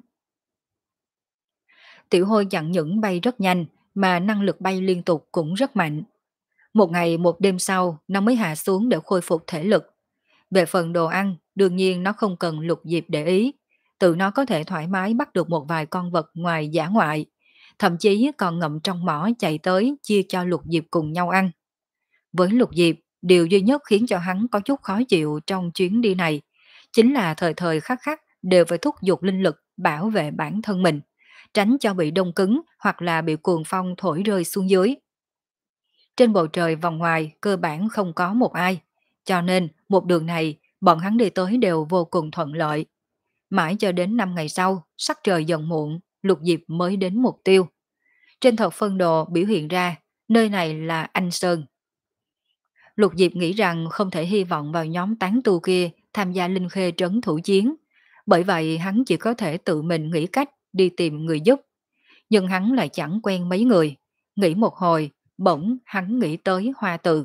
Tiểu Hôi chẳng những bay rất nhanh, mà năng lực bay liên tục cũng rất mạnh. Một ngày một đêm sau, nó mới hạ xuống để khôi phục thể lực. Về phần đồ ăn, đương nhiên nó không cần Lục Diệp để ý. Tự nó có thể thoải mái bắt được một vài con vật ngoài dã ngoại. Thậm chí còn ngậm trong mỏ chạy tới chia cho Lục Diệp cùng nhau ăn. Với Lục Diệp, điều duy nhất khiến cho hắn có chút khó chịu trong chuyến đi này chính là thời thời khắc khắc đều phải thúc giục linh lực bảo vệ bản thân mình, tránh cho bị đông cứng hoặc là bị cuồng phong thổi rơi xuống dưới. Trên bầu trời vòng ngoài cơ bản không có một ai, cho nên một đường này bọn hắn đi tới đều vô cùng thuận lợi. Mãi cho đến năm ngày sau, sắc trời dần muộn, Lục Diệp mới đến mục tiêu. Trên thập phân đồ biểu hiện ra, nơi này là Anh Sơn. Lục Diệp nghĩ rằng không thể hy vọng vào nhóm tán tu kia tham gia linh khê trấn thủ chiến, bởi vậy hắn chỉ có thể tự mình nghĩ cách đi tìm người giúp. Nhưng hắn lại chẳng quen mấy người, nghĩ một hồi, bỗng hắn nghĩ tới Hoa Từ.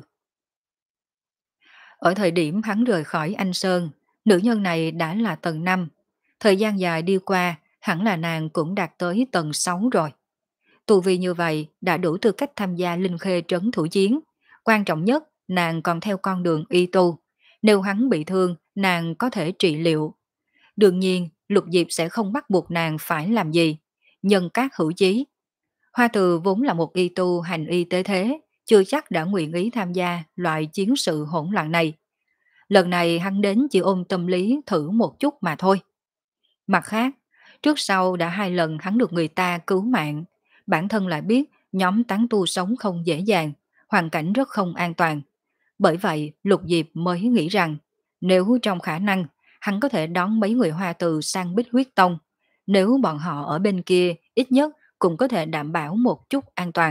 Ở thời điểm hắn rời khỏi Anh Sơn, nữ nhân này đã là tầng năm, Thời gian dài đi qua, hẳn là nàng cũng đạt tới tầng sáu rồi. Tu vi như vậy đã đủ tư cách tham gia linh khê trấn thủ chiến. Quan trọng nhất, nàng còn theo con đường y tu. Nếu hắn bị thương, nàng có thể trị liệu. Đương nhiên, Lục Diệp sẽ không bắt buộc nàng phải làm gì. Nhân các hữu chí. Hoa Từ vốn là một y tu hành y tế thế, chưa chắc đã nguyện ý tham gia loại chiến sự hỗn loạn này. Lần này hắn đến chỉ ôm tâm lý thử một chút mà thôi. Mặt khác, trước sau đã hai lần hắn được người ta cứu mạng, bản thân lại biết nhóm tán tu sống không dễ dàng, hoàn cảnh rất không an toàn. Bởi vậy, Lục Diệp mới nghĩ rằng, nếu trong khả năng, hắn có thể đón mấy người Hoa Từ sang Bích Huyết Tông. Nếu bọn họ ở bên kia, ít nhất cũng có thể đảm bảo một chút an toàn.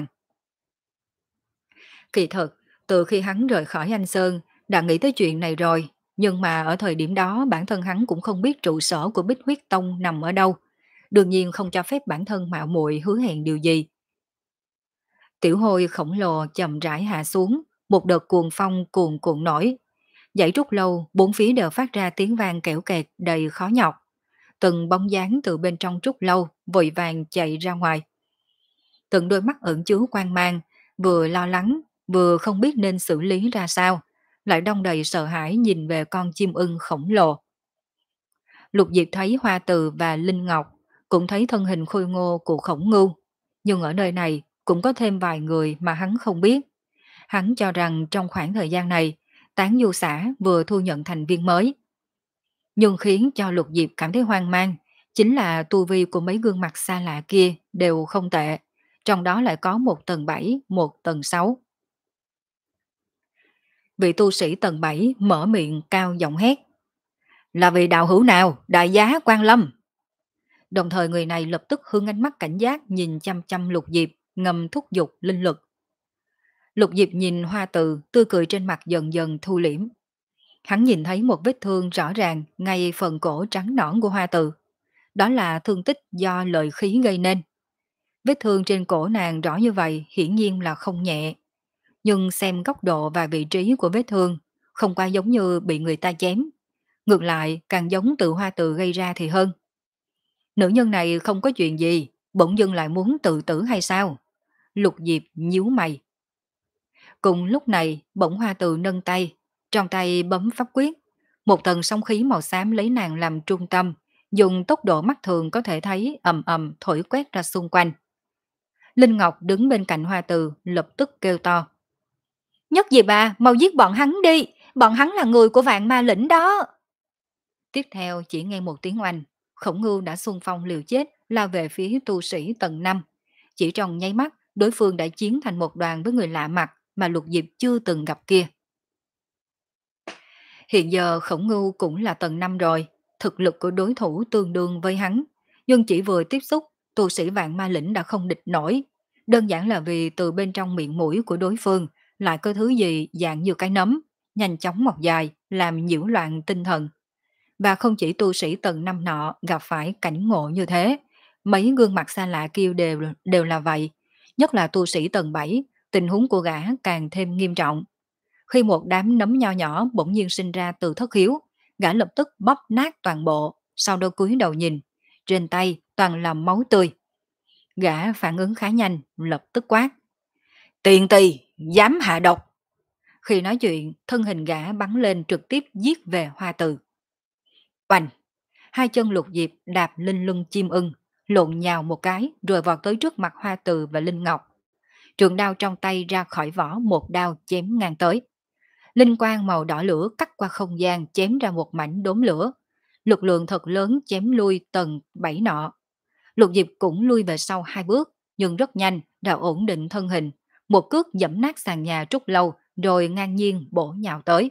Kỳ thực, từ khi hắn rời khỏi Anh Sơn, đã nghĩ tới chuyện này rồi, nhưng mà ở thời điểm đó bản thân hắn cũng không biết trụ sở của Bích Huyết Tông nằm ở đâu. Đương nhiên không cho phép bản thân mạo muội hứa hẹn điều gì. Tiểu hôi khổng lồ chậm rãi hạ xuống, một đợt cuồng phong cuồn cuộn nổi. Dãy trúc lâu, bốn phía đều phát ra tiếng vang kẽo kẹt đầy khó nhọc. Từng bóng dáng từ bên trong trúc lâu vội vàng chạy ra ngoài. Từng đôi mắt ẩn chứa quan mang, vừa lo lắng, vừa không biết nên xử lý ra sao, lại đong đầy sợ hãi nhìn về con chim ưng khổng lồ. Lục Diệp thấy Hoa Từ và Linh Ngọc, cũng thấy thân hình khôi ngô của Khổng Ngưu, nhưng ở nơi này cũng có thêm vài người mà hắn không biết. Hắn cho rằng trong khoảng thời gian này, Tán Du xã vừa thu nhận thành viên mới. Nhưng khiến cho Lục Diệp cảm thấy hoang mang, chính là tu vi của mấy gương mặt xa lạ kia đều không tệ, trong đó lại có một tầng bảy, một tầng sáu. Vị tu sĩ tầng bảy mở miệng cao giọng hét. Là vị đạo hữu nào, đại giá Quan Lâm? Đồng thời người này lập tức hướng ánh mắt cảnh giác nhìn chăm chăm Lục Diệp, ngầm thúc giục linh lực. Lục Diệp nhìn Hoa Từ, tươi cười trên mặt dần dần thu liễm. Hắn nhìn thấy một vết thương rõ ràng ngay phần cổ trắng nõn của Hoa Từ. Đó là thương tích do lợi khí gây nên. Vết thương trên cổ nàng rõ như vậy hiển nhiên là không nhẹ. Nhưng xem góc độ và vị trí của vết thương, không qua giống như bị người ta chém. Ngược lại càng giống tự Hoa Từ gây ra thì hơn. Nữ nhân này không có chuyện gì, bỗng dưng lại muốn tự tử hay sao? Lục Diệp nhíu mày. Cùng lúc này, bỗng Hoa Từ nâng tay, trong tay bấm pháp quyết. Một tầng sóng khí màu xám lấy nàng làm trung tâm, dùng tốc độ mắt thường có thể thấy ầm ầm thổi quét ra xung quanh. Linh Ngọc đứng bên cạnh Hoa Từ lập tức kêu to. Nhất Diệp à, mau giết bọn hắn đi, bọn hắn là người của Vạn Ma Lĩnh đó. Tiếp theo chỉ nghe một tiếng oanh, Khổng Ngưu đã xung phong liều chết lao về phía tu sĩ tầng năm. Chỉ trong nháy mắt, đối phương đã chiến thành một đoàn với người lạ mặt mà Lục Diệp chưa từng gặp kia. Hiện giờ Khổng Ngưu cũng là tầng năm rồi, thực lực của đối thủ tương đương với hắn, nhưng chỉ vừa tiếp xúc, tu sĩ Vạn Ma Lĩnh đã không địch nổi. Đơn giản là vì từ bên trong miệng mũi của đối phương lại có thứ gì dạng như cái nấm, nhanh chóng mọc dài, làm nhiễu loạn tinh thần. Và không chỉ tu sĩ tầng năm nọ gặp phải cảnh ngộ như thế, mấy gương mặt xa lạ kia đều, đều là vậy. Nhất là tu sĩ tầng bảy, tình huống của gã càng thêm nghiêm trọng. Khi một đám nấm nho nhỏ bỗng nhiên sinh ra từ thất hiếu, gã lập tức bóp nát toàn bộ, sau đó cúi đầu nhìn. Trên tay toàn là máu tươi. Gã phản ứng khá nhanh, lập tức quát. Tiền tỳ, dám hạ độc. Khi nói chuyện, thân hình gã bắn lên trực tiếp giết về Hoa Từ. Oanh! Hai chân Lục Diệp đạp lên lưng chim ưng, lộn nhào một cái rồi vọt tới trước mặt Hoa Từ và Linh Ngọc. Trường đao trong tay ra khỏi vỏ một đao chém ngang tới. Linh quang màu đỏ lửa cắt qua không gian chém ra một mảnh đốm lửa. Lực lượng thật lớn chém lui tầng bảy nọ. Lục Diệp cũng lui về sau hai bước, nhưng rất nhanh đã ổn định thân hình. Một cước giẫm nát sàn nhà trúc lâu rồi ngang nhiên bổ nhào tới.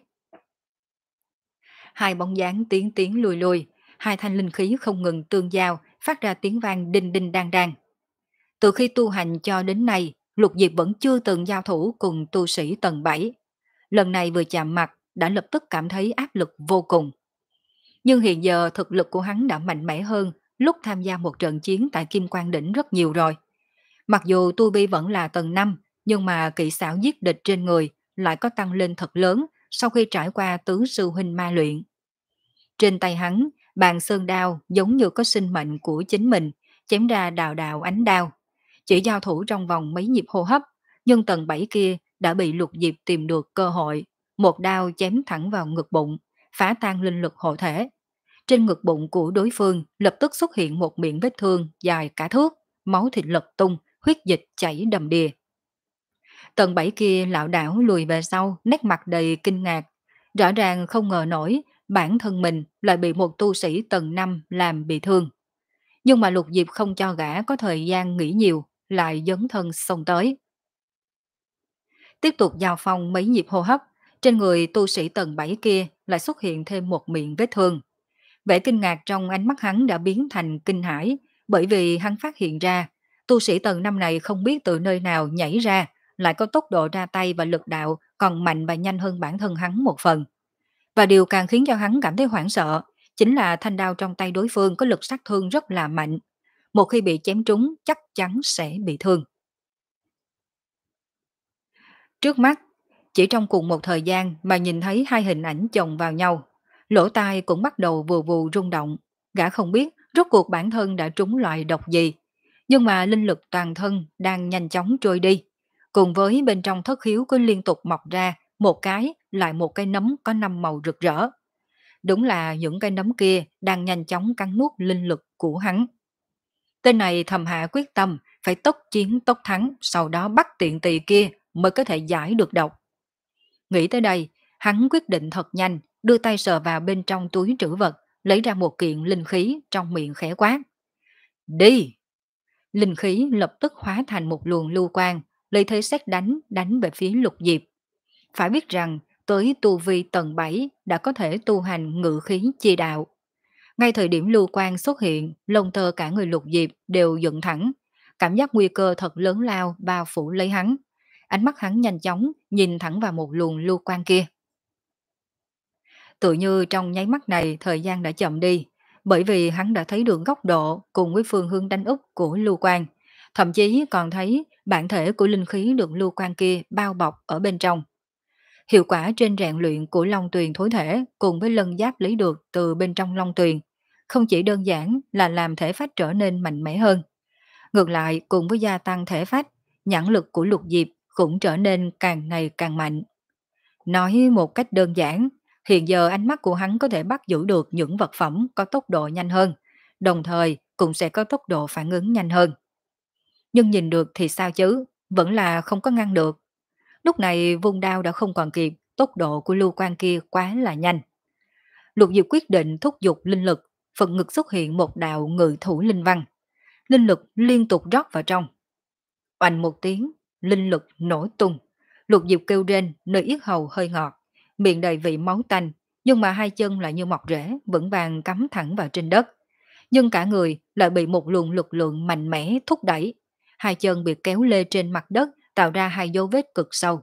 Hai bóng dáng tiến tiến lùi lùi, hai thanh linh khí không ngừng tương giao, phát ra tiếng vang đinh đinh đang đang. Từ khi tu hành cho đến nay, Lục Diệp vẫn chưa từng giao thủ cùng tu sĩ tầng bảy. Lần này vừa chạm mặt, đã lập tức cảm thấy áp lực vô cùng. Nhưng hiện giờ thực lực của hắn đã mạnh mẽ hơn lúc tham gia một trận chiến tại Kim Quang Đỉnh rất nhiều rồi. Mặc dù tu vi vẫn là tầng năm, nhưng mà kỹ xảo giết địch trên người lại có tăng lên thật lớn sau khi trải qua tứ sư huynh ma luyện. Trên tay hắn, Bàn sơn đao giống như có sinh mệnh của chính mình, chém ra đào đào ánh đao. Chỉ giao thủ trong vòng mấy nhịp hô hấp, nhưng tầng bảy kia đã bị Lục Diệp tìm được cơ hội, một đao chém thẳng vào ngực bụng, phá tan linh lực hộ thể. Trên ngực bụng của đối phương lập tức xuất hiện một miệng vết thương dài cả thước, máu thịt lật tung, huyết dịch chảy đầm đìa. Tầng bảy kia lảo đảo lùi về sau, nét mặt đầy kinh ngạc. Rõ ràng không ngờ nổi, bản thân mình lại bị một tu sĩ tầng năm làm bị thương. Nhưng mà Lục Diệp không cho gã có thời gian nghĩ nhiều, lại dấn thân xông tới. Tiếp tục giao phong mấy nhịp hô hấp, trên người tu sĩ tầng bảy kia lại xuất hiện thêm một miệng vết thương. Vẻ kinh ngạc trong ánh mắt hắn đã biến thành kinh hãi, bởi vì hắn phát hiện ra, tu sĩ tầng năm này không biết từ nơi nào nhảy ra, lại có tốc độ ra tay và lực đạo còn mạnh và nhanh hơn bản thân hắn một phần. Và điều càng khiến cho hắn cảm thấy hoảng sợ, chính là thanh đao trong tay đối phương có lực sát thương rất là mạnh. Một khi bị chém trúng chắc chắn sẽ bị thương. Trước mắt, chỉ trong cùng một thời gian mà nhìn thấy hai hình ảnh chồng vào nhau, lỗ tai cũng bắt đầu vù vù rung động. Gã không biết rốt cuộc bản thân đã trúng loại độc gì, nhưng mà linh lực toàn thân đang nhanh chóng trôi đi. Cùng với bên trong thất khiếu cứ liên tục mọc ra một cái lại một cái nấm có năm màu rực rỡ. Đúng là những cái nấm kia đang nhanh chóng cắn nuốt linh lực của hắn. Tên này thầm hạ quyết tâm phải tốc chiến tốc thắng, sau đó bắt tiện tỳ kia mới có thể giải được độc. Nghĩ tới đây, hắn quyết định thật nhanh, đưa tay sờ vào bên trong túi trữ vật, lấy ra một kiện linh khí trong miệng khẽ quát. Đi! Linh khí lập tức hóa thành một luồng lưu quang, lấy thế xét đánh, đánh về phía Lục Diệp. Phải biết rằng, tới tu vi tầng bảy đã có thể tu hành ngự khí chi đạo. Ngay thời điểm lưu quang xuất hiện, lông tơ cả người Lục Diệp đều dựng thẳng, cảm giác nguy cơ thật lớn lao bao phủ lấy hắn. Ánh mắt hắn nhanh chóng nhìn thẳng vào một luồng lưu quang kia. Tự như trong nháy mắt này thời gian đã chậm đi, bởi vì hắn đã thấy được góc độ cùng với phương hướng đánh úp của lưu quang, thậm chí còn thấy bản thể của linh khí được lưu quang kia bao bọc ở bên trong. Hiệu quả trên rèn luyện của Long Tuyền thối thể cùng với lân giáp lấy được từ bên trong Long Tuyền, không chỉ đơn giản là làm thể phách trở nên mạnh mẽ hơn. Ngược lại cùng với gia tăng thể phách, nhãn lực của Lục Diệp cũng trở nên càng ngày càng mạnh. Nói một cách đơn giản, hiện giờ ánh mắt của hắn có thể bắt giữ được những vật phẩm có tốc độ nhanh hơn, đồng thời cũng sẽ có tốc độ phản ứng nhanh hơn. Nhưng nhìn được thì sao chứ, vẫn là không có ngăn được. Lúc này vung đao đã không còn kịp, tốc độ của lưu quan kia quá là nhanh. Lục Diệp quyết định thúc giục linh lực, phần ngực xuất hiện một đạo ngự thủ linh văn. Linh lực liên tục rót vào trong. Oanh một tiếng, linh lực nổ tung. Lục Diệp kêu rên, nơi yết hầu hơi ngọt, miệng đầy vị máu tanh, nhưng mà hai chân lại như mọc rễ, vững vàng cắm thẳng vào trên đất. Nhưng cả người lại bị một luồng lực lượng mạnh mẽ thúc đẩy. Hai chân bị kéo lê trên mặt đất, tạo ra hai dấu vết cực sâu.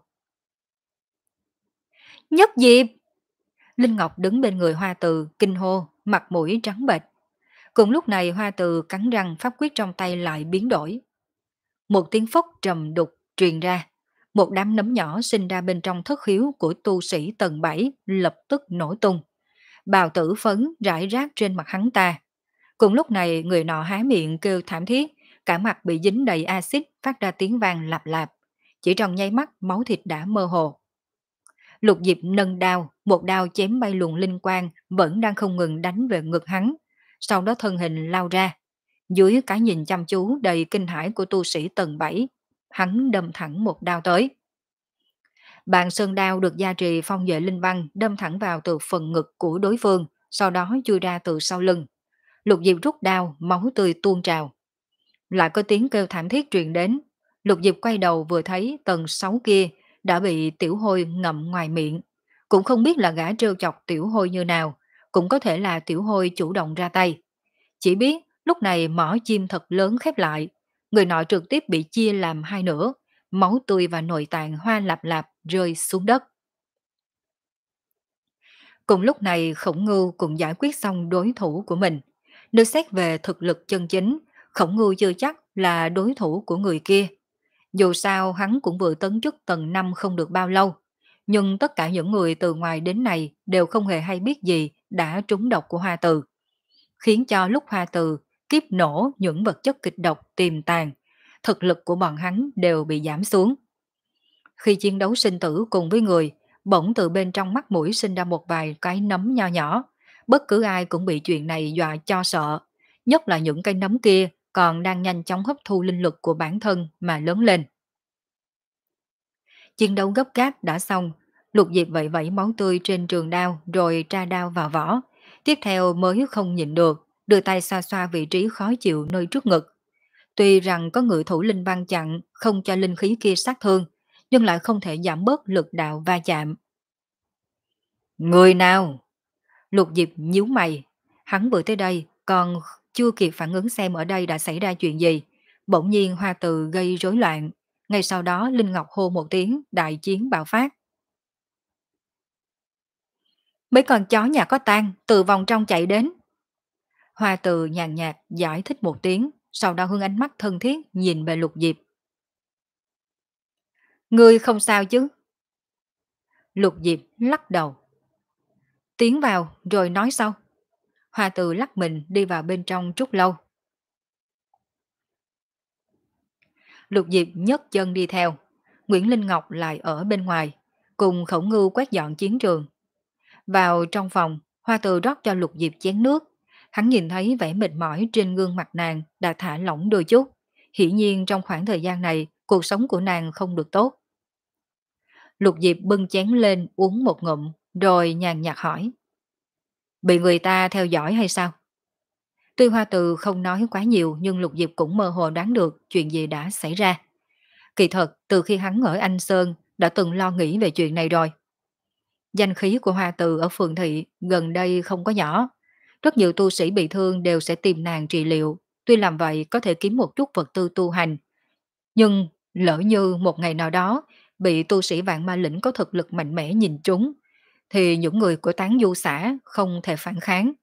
Nhất Diệp! Linh Ngọc đứng bên người Hoa Từ, kinh hô, mặt mũi trắng bệch. Cùng lúc này Hoa Từ cắn răng pháp quyết trong tay lại biến đổi. Một tiếng phốc trầm đục truyền ra. Một đám nấm nhỏ sinh ra bên trong thất khiếu của tu sĩ tầng bảy lập tức nổ tung. Bào tử phấn rải rác trên mặt hắn ta. Cùng lúc này người nọ há miệng kêu thảm thiết, cả mặt bị dính đầy axit phát ra tiếng vang lạp lạp. Chỉ trong nháy mắt máu thịt đã mơ hồ. Lục Diệp nâng đao, một đao chém bay luồng linh quang vẫn đang không ngừng đánh về ngực hắn. Sau đó thân hình lao ra. Dưới cái nhìn chăm chú đầy kinh hãi của tu sĩ tầng bảy, hắn đâm thẳng một đao tới. Bàn sơn đao được gia trì phong vệ linh văn đâm thẳng vào từ phần ngực của đối phương, sau đó chui ra từ sau lưng. Lục Diệp rút đao, máu tươi tuôn trào. Lại có tiếng kêu thảm thiết truyền đến. Lục Diệp quay đầu vừa thấy tầng sáu kia đã bị tiểu hôi ngậm ngoài miệng. Cũng không biết là gã trêu chọc tiểu hôi như nào, cũng có thể là tiểu hôi chủ động ra tay. Chỉ biết lúc này mỏ chim thật lớn khép lại, người nọ trực tiếp bị chia làm hai nửa, máu tươi và nội tạng hoa lạp lạp rơi xuống đất. Cùng lúc này Khổng Ngưu cũng giải quyết xong đối thủ của mình. Nếu xét về thực lực chân chính, Khổng Ngưu chưa chắc là đối thủ của người kia. Dù sao hắn cũng vừa tấn chức tầng năm không được bao lâu, nhưng tất cả những người từ ngoài đến này đều không hề hay biết gì đã trúng độc của Hoa Từ. khiến cho lúc Hoa Từ kiếp nổ những vật chất kịch độc tiềm tàng, thực lực của bọn hắn đều bị giảm xuống. Khi chiến đấu sinh tử cùng với người, bỗng từ bên trong mắt mũi sinh ra một vài cái nấm nho nhỏ. Bất cứ ai cũng bị chuyện này dọa cho sợ, nhất là những cái nấm kia còn đang nhanh chóng hấp thu linh lực của bản thân mà lớn lên. Chiến đấu gấp gáp đã xong, Lục Diệp vẫy vẫy máu tươi trên trường đao rồi tra đao vào vỏ. Tiếp theo mới không nhịn được, đưa tay xoa xoa vị trí khó chịu nơi trước ngực. Tuy rằng có ngự thủ linh văn chặn không cho linh khí kia sát thương, nhưng lại không thể giảm bớt lực đạo va chạm. Người nào? Lục Diệp nhíu mày. Hắn vừa tới đây, còn chưa kịp phản ứng xem ở đây đã xảy ra chuyện gì. Bỗng nhiên Hoa Từ gây rối loạn. Ngay sau đó Linh Ngọc hô một tiếng, đại chiến bạo phát. Mấy con chó nhà có tang từ vòng trong chạy đến. Hoa Từ nhàn nhạt giải thích một tiếng, sau đó hướng ánh mắt thân thiết nhìn về Lục Diệp. Ngươi không sao chứ? Lục Diệp lắc đầu. Tiến vào rồi nói sau. Hoa Từ lắc mình đi vào bên trong trúc lâu. Lục Diệp nhấc chân đi theo. Nguyễn Linh Ngọc lại ở bên ngoài, cùng Khổng Ngưu quét dọn chiến trường. Vào trong phòng, Hoa Từ rót cho Lục Diệp chén nước. Hắn nhìn thấy vẻ mệt mỏi trên gương mặt nàng đã thả lỏng đôi chút. Hiển nhiên trong khoảng thời gian này, cuộc sống của nàng không được tốt. Lục Diệp bưng chén lên uống một ngụm, rồi nhàn nhạt hỏi. Bị người ta theo dõi hay sao? Tuy Hoa Từ không nói quá nhiều nhưng Lục Diệp cũng mơ hồ đoán được chuyện gì đã xảy ra. Kỳ thật, từ khi hắn ở Anh Sơn đã từng lo nghĩ về chuyện này rồi. Danh khí của Hoa Từ ở phường thị gần đây không có nhỏ. Rất nhiều tu sĩ bị thương đều sẽ tìm nàng trị liệu. Tuy làm vậy có thể kiếm một chút vật tư tu hành. Nhưng lỡ như một ngày nào đó bị tu sĩ vạn ma lĩnh có thực lực mạnh mẽ nhìn trúng, thì những người của tán du xã không thể phản kháng.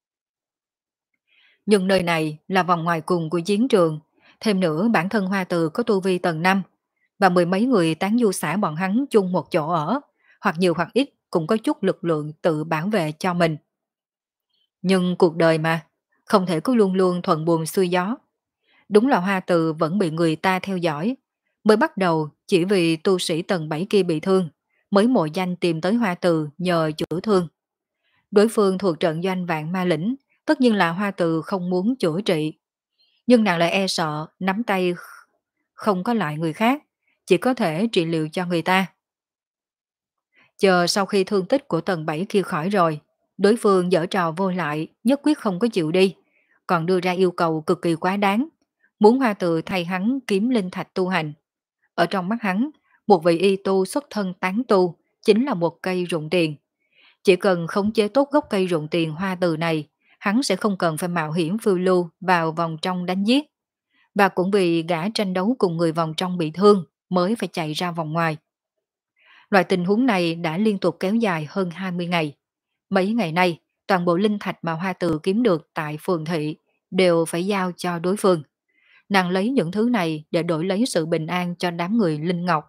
Nhưng nơi này là vòng ngoài cùng của chiến trường. Thêm nữa bản thân Hoa Từ có tu vi tầng năm và mười mấy người tán du xã bọn hắn chung một chỗ ở, hoặc nhiều hoặc ít cũng có chút lực lượng tự bảo vệ cho mình. Nhưng cuộc đời mà, không thể cứ luôn luôn thuận buồm xuôi gió. Đúng là Hoa Từ vẫn bị người ta theo dõi. Mới bắt đầu chỉ vì tu sĩ tầng bảy kia bị thương, mới mộ danh tìm tới Hoa Từ nhờ chữa thương. Đối phương thuộc trận doanh vạn ma lĩnh, tất nhiên là Hoa Từ không muốn chữa trị. Nhưng nàng lại e sợ nắm tay không có lại người khác, chỉ có thể trị liệu cho người ta. Chờ sau khi thương tích của tầng bảy kia khỏi rồi, đối phương giở trò vô lại, nhất quyết không có chịu đi, còn đưa ra yêu cầu cực kỳ quá đáng, muốn Hoa Từ thay hắn kiếm linh thạch tu hành. Ở trong mắt hắn, một vị y tu xuất thân tán tu chính là một cây rụng tiền. Chỉ cần khống chế tốt gốc cây rụng tiền Hoa Từ này, hắn sẽ không cần phải mạo hiểm phiêu lưu vào vòng trong đánh giết. Và cũng vì gã tranh đấu cùng người vòng trong bị thương mới phải chạy ra vòng ngoài. Loại tình huống này đã liên tục kéo dài hơn hai mươi ngày. Mấy ngày nay, toàn bộ linh thạch mà Hoa Từ kiếm được tại phường thị đều phải giao cho đối phương. Nàng lấy những thứ này để đổi lấy sự bình an cho đám người Linh Ngọc.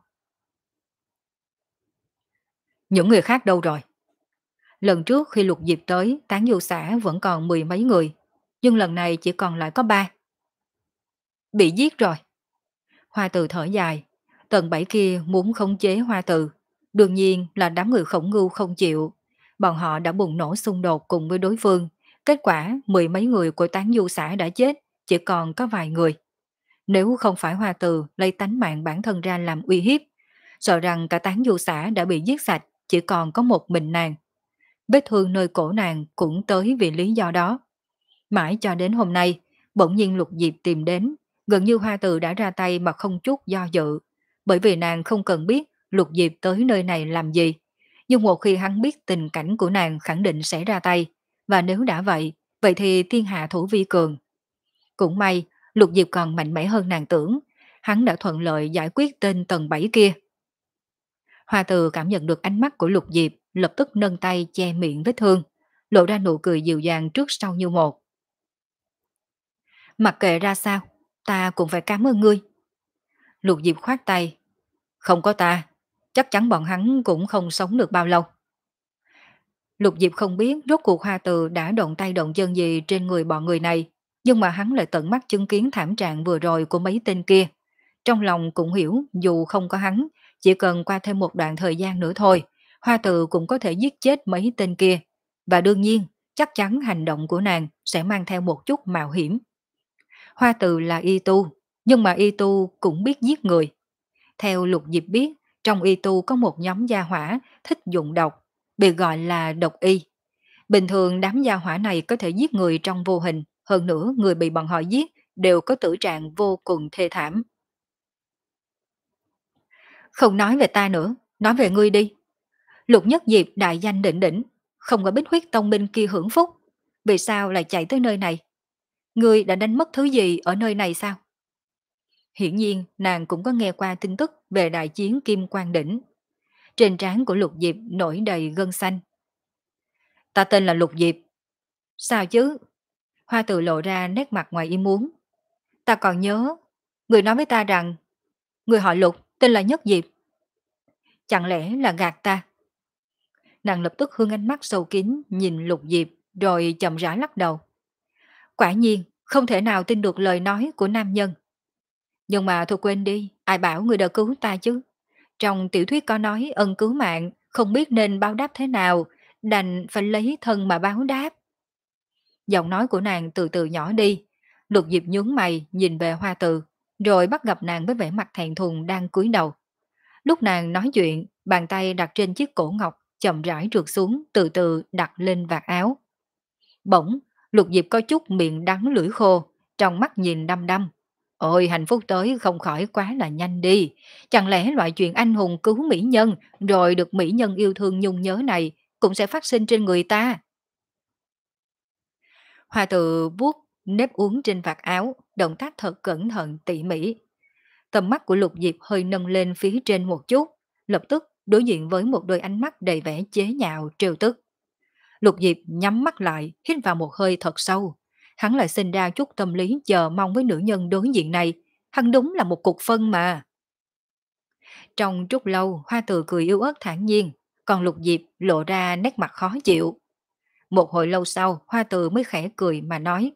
Những người khác đâu rồi? Lần trước khi Lục Diệp tới, tán du xã vẫn còn mười mấy người, nhưng lần này chỉ còn lại có ba. Bị giết rồi. Hoa Từ thở dài, tầng bảy kia muốn khống chế Hoa Từ, đương nhiên là đám người Khổng Ngưu không chịu. Bọn họ đã bùng nổ xung đột cùng với đối phương, kết quả mười mấy người của tán du xã đã chết, chỉ còn có vài người. Nếu không phải Hoa Từ lấy tánh mạng bản thân ra làm uy hiếp, sợ rằng cả tán du xã đã bị giết sạch, chỉ còn có một mình nàng. Vết thương nơi cổ nàng cũng tới vì lý do đó. Mãi cho đến hôm nay, bỗng nhiên Lục Diệp tìm đến, gần như Hoa Từ đã ra tay mà không chút do dự, bởi vì nàng không cần biết Lục Diệp tới nơi này làm gì. Nhưng một khi hắn biết tình cảnh của nàng khẳng định sẽ ra tay, và nếu đã vậy, vậy thì thiên hạ thủ vi cường. Cũng may, Lục Diệp còn mạnh mẽ hơn nàng tưởng, hắn đã thuận lợi giải quyết tên tầng bảy kia. Hoa Từ cảm nhận được ánh mắt của Lục Diệp, lập tức nâng tay che miệng vết thương, lộ ra nụ cười dịu dàng trước sau như một. Mặc kệ ra sao, ta cũng phải cảm ơn ngươi. Lục Diệp khoát tay. Không có ta, chắc chắn bọn hắn cũng không sống được bao lâu. Lục Diệp không biết rốt cuộc Hoa Từ đã động tay động chân gì trên người bọn người này, nhưng mà hắn lại tận mắt chứng kiến thảm trạng vừa rồi của mấy tên kia. Trong lòng cũng hiểu dù không có hắn, chỉ cần qua thêm một đoạn thời gian nữa thôi, Hoa Từ cũng có thể giết chết mấy tên kia. Và đương nhiên, chắc chắn hành động của nàng sẽ mang theo một chút mạo hiểm. Hoa Từ là y tu, nhưng mà y tu cũng biết giết người. Theo Lục Diệp biết, trong y tu có một nhóm gia hỏa thích dụng độc, bị gọi là độc y. Bình thường đám gia hỏa này có thể giết người trong vô hình, hơn nữa người bị bọn họ giết đều có tử trạng vô cùng thê thảm. Không nói về ta nữa, nói về ngươi đi. Lục Nhất Diệp đại danh đỉnh đỉnh, không có Bích Huyết Tông bên kia hưởng phúc. Vì sao lại chạy tới nơi này? Ngươi đã đánh mất thứ gì ở nơi này sao? Hiển nhiên, nàng cũng có nghe qua tin tức về đại chiến Kim Quang Đỉnh. Trên trán của Lục Diệp nổi đầy gân xanh. Ta tên là Lục Diệp. Sao chứ? Hoa Từ lộ ra nét mặt ngoài ý muốn. Ta còn nhớ, người nói với ta rằng, người họ Lục tên là Nhất Diệp. Chẳng lẽ là gạt ta? Nàng lập tức hướng ánh mắt sâu kín nhìn Lục Diệp rồi chậm rãi lắc đầu. Quả nhiên, không thể nào tin được lời nói của nam nhân. Nhưng mà thôi quên đi, ai bảo người đã cứu ta chứ? Trong tiểu thuyết có nói ân cứu mạng, không biết nên báo đáp thế nào, đành phải lấy thân mà báo đáp. Giọng nói của nàng từ từ nhỏ đi, Lục Diệp nhướng mày nhìn về Hoa Từ, rồi bắt gặp nàng với vẻ mặt thẹn thùng đang cúi đầu. Lúc nàng nói chuyện, bàn tay đặt trên chiếc cổ ngọc chậm rãi trượt xuống, từ từ đặt lên vạt áo. Bỗng, Lục Diệp có chút miệng đắng lưỡi khô, trong mắt nhìn đăm đăm. Ôi hạnh phúc tới không khỏi quá là nhanh đi. Chẳng lẽ loại chuyện anh hùng cứu mỹ nhân rồi được mỹ nhân yêu thương nhung nhớ này cũng sẽ phát sinh trên người ta? Hoa Từ vuốt nếp uốn trên vạt áo, động tác thật cẩn thận tỉ mỉ. Tầm mắt của Lục Diệp hơi nâng lên phía trên một chút, lập tức đối diện với một đôi ánh mắt đầy vẻ chế nhạo trêu tức. Lục Diệp nhắm mắt lại, hít vào một hơi thật sâu. Hắn lại sinh ra chút tâm lý chờ mong với nữ nhân đối diện này. Hắn đúng là một cục phân mà. Trong chút lâu, Hoa Từ cười yếu ớt thản nhiên, còn Lục Diệp lộ ra nét mặt khó chịu. Một hồi lâu sau, Hoa Từ mới khẽ cười mà nói.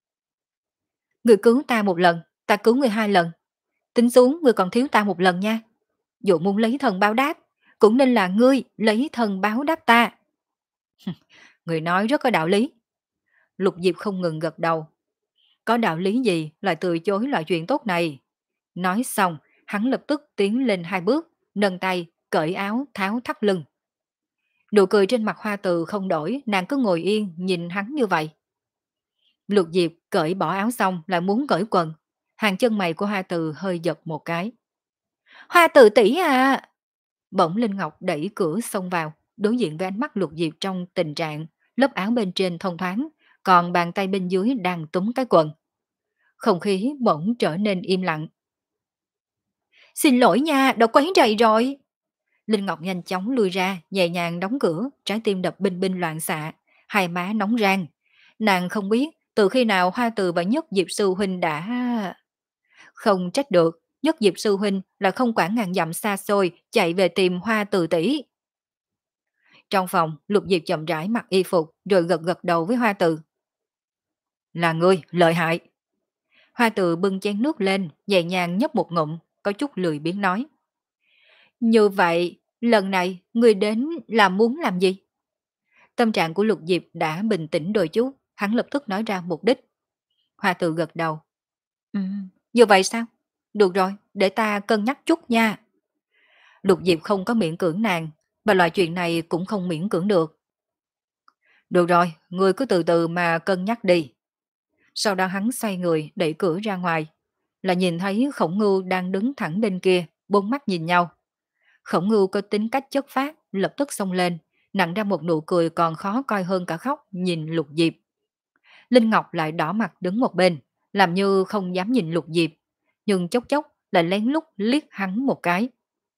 Người cứu ta một lần, ta cứu người hai lần. Tính xuống người còn thiếu ta một lần nha. Dù muốn lấy thần báo đáp, cũng nên là ngươi lấy thần báo đáp ta. Người nói rất có đạo lý. Lục Diệp không ngừng gật đầu. Có đạo lý gì lại từ chối loại chuyện tốt này? Nói xong, hắn lập tức tiến lên hai bước, nâng tay, cởi áo, tháo thắt lưng. Nụ cười trên mặt Hoa Từ không đổi, nàng cứ ngồi yên, nhìn hắn như vậy. Lục Diệp cởi bỏ áo xong lại muốn cởi quần. Hàng chân mày của Hoa Từ hơi giật một cái. Hoa Từ tỷ à! Bỗng Linh Ngọc đẩy cửa xông vào, đối diện với ánh mắt Lục Diệp trong tình trạng lớp áo bên trên thông thoáng, còn bàn tay bên dưới đang túm cái quần. Không khí bỗng trở nên im lặng. Xin lỗi nha, đã quấy rầy rồi. Linh Ngọc nhanh chóng lui ra, nhẹ nhàng đóng cửa, trái tim đập binh binh loạn xạ, hai má nóng rang. Nàng không biết từ khi nào Hoa Từ và Nhất Diệp Sư Huynh đã... Không trách được, Nhất Diệp Sư Huynh là không quản ngàn dặm xa xôi, chạy về tìm Hoa Từ tỷ. Trong phòng, Lục Diệp chậm rãi mặc y phục, rồi gật gật đầu với Hoa Từ. Là ngươi, lợi hại. Hoa Từ bưng chén nước lên, nhẹ nhàng nhấp một ngụm, có chút lười biếng nói. Như vậy, lần này ngươi đến là muốn làm gì? Tâm trạng của Lục Diệp đã bình tĩnh đôi chút, hắn lập tức nói ra mục đích. Hoa Từ gật đầu. Ừ, như vậy sao? Được rồi, để ta cân nhắc chút nha. Lục Diệp không có miễn cưỡng nàng, mà loại chuyện này cũng không miễn cưỡng được. Được rồi, ngươi cứ từ từ mà cân nhắc đi. Sau đó hắn xoay người đẩy cửa ra ngoài, là nhìn thấy Khổng Ngưu đang đứng thẳng bên kia, bốn mắt nhìn nhau. Khổng Ngưu có tính cách chất phác, lập tức xông lên, nặn ra một nụ cười còn khó coi hơn cả khóc nhìn Lục Diệp. Linh Ngọc lại đỏ mặt đứng một bên, làm như không dám nhìn Lục Diệp, nhưng chốc chốc lại lén lút liếc hắn một cái.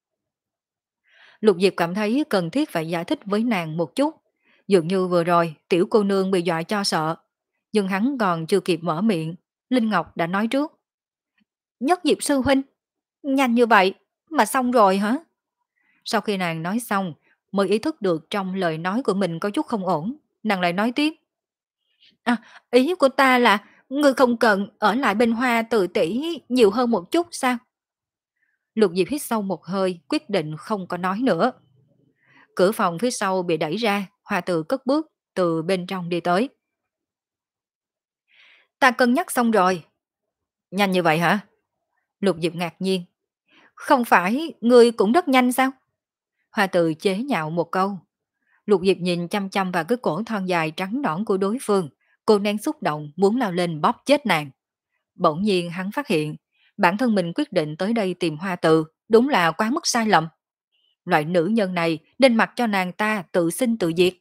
Lục Diệp cảm thấy cần thiết phải giải thích với nàng một chút, dường như vừa rồi tiểu cô nương bị dọa cho sợ, nhưng hắn còn chưa kịp mở miệng, Linh Ngọc đã nói trước. Nhất Diệp Sư Huynh, nhanh như vậy mà xong rồi hả? Sau khi nàng nói xong, mới ý thức được trong lời nói của mình có chút không ổn. Nàng lại nói tiếp. À, ý của ta là ngươi không cần ở lại bên Hoa Từ tỷ nhiều hơn một chút sao? Lục Diệp hít sâu một hơi, quyết định không có nói nữa. Cửa phòng phía sau bị đẩy ra, Hoa Từ cất bước từ bên trong đi tới. Ta cân nhắc xong rồi. Nhanh như vậy hả? Lục Diệp ngạc nhiên. Không phải ngươi cũng rất nhanh sao? Hoa Từ chế nhạo một câu. Lục Diệp nhìn chăm chăm vào cái cổ thon dài trắng nõn của đối phương, cô nén xúc động muốn lao lên bóp chết nàng. Bỗng nhiên hắn phát hiện, bản thân mình quyết định tới đây tìm Hoa Từ, đúng là quá mức sai lầm. Loại nữ nhân này nên mặc cho nàng ta tự sinh tự diệt.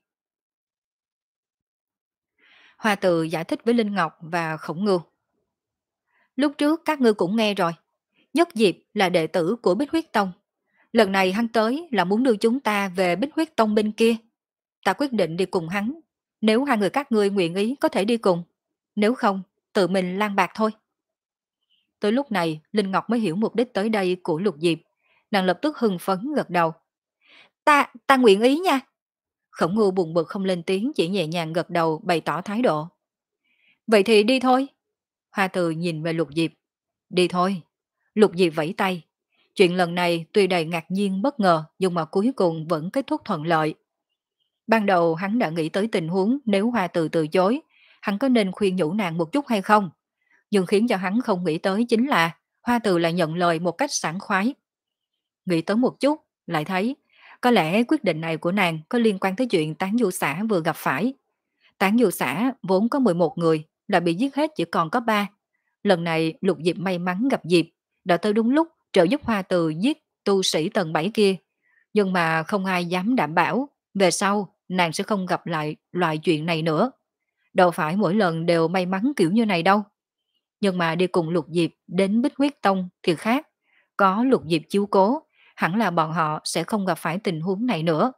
Hoa Từ giải thích với Linh Ngọc và Khổng Ngưu. Lúc trước các ngươi cũng nghe rồi, Nhất Diệp là đệ tử của Bích Huyết Tông. Lần này hắn tới là muốn đưa chúng ta về Bích Huyết Tông bên kia. Ta quyết định đi cùng hắn. Nếu hai người các ngươi nguyện ý có thể đi cùng. Nếu không, tự mình lang bạc thôi. Tới lúc này, Linh Ngọc mới hiểu mục đích tới đây của Lục Diệp. Nàng lập tức hưng phấn gật đầu. Ta, ta nguyện ý nha. Khổng Ngưu buồn bực không lên tiếng, chỉ nhẹ nhàng gật đầu bày tỏ thái độ. Vậy thì đi thôi. Hoa Từ nhìn về Lục Diệp. Đi thôi. Lục Diệp vẫy tay. Chuyện lần này tuy đầy ngạc nhiên bất ngờ nhưng mà cuối cùng vẫn kết thúc thuận lợi. Ban đầu hắn đã nghĩ tới tình huống nếu Hoa Từ từ chối, hắn có nên khuyên nhủ nàng một chút hay không? Nhưng khiến cho hắn không nghĩ tới chính là Hoa Từ lại nhận lời một cách sảng khoái. Nghĩ tới một chút, lại thấy có lẽ quyết định này của nàng có liên quan tới chuyện Tán Du xã vừa gặp phải. Tán Du xã vốn có mười một người, đã bị giết hết chỉ còn có ba. Lần này Lục Diệp may mắn gặp Diệp, đã tới đúng lúc trợ giúp Hoa Từ giết tu sĩ tầng bảy kia. Nhưng mà không ai dám đảm bảo, về sau nàng sẽ không gặp lại loại chuyện này nữa. Đâu phải mỗi lần đều may mắn kiểu như này đâu. Nhưng mà đi cùng Lục Diệp đến Bích Huyết Tông thì khác. Có Lục Diệp chiếu cố, hẳn là bọn họ sẽ không gặp phải tình huống này nữa.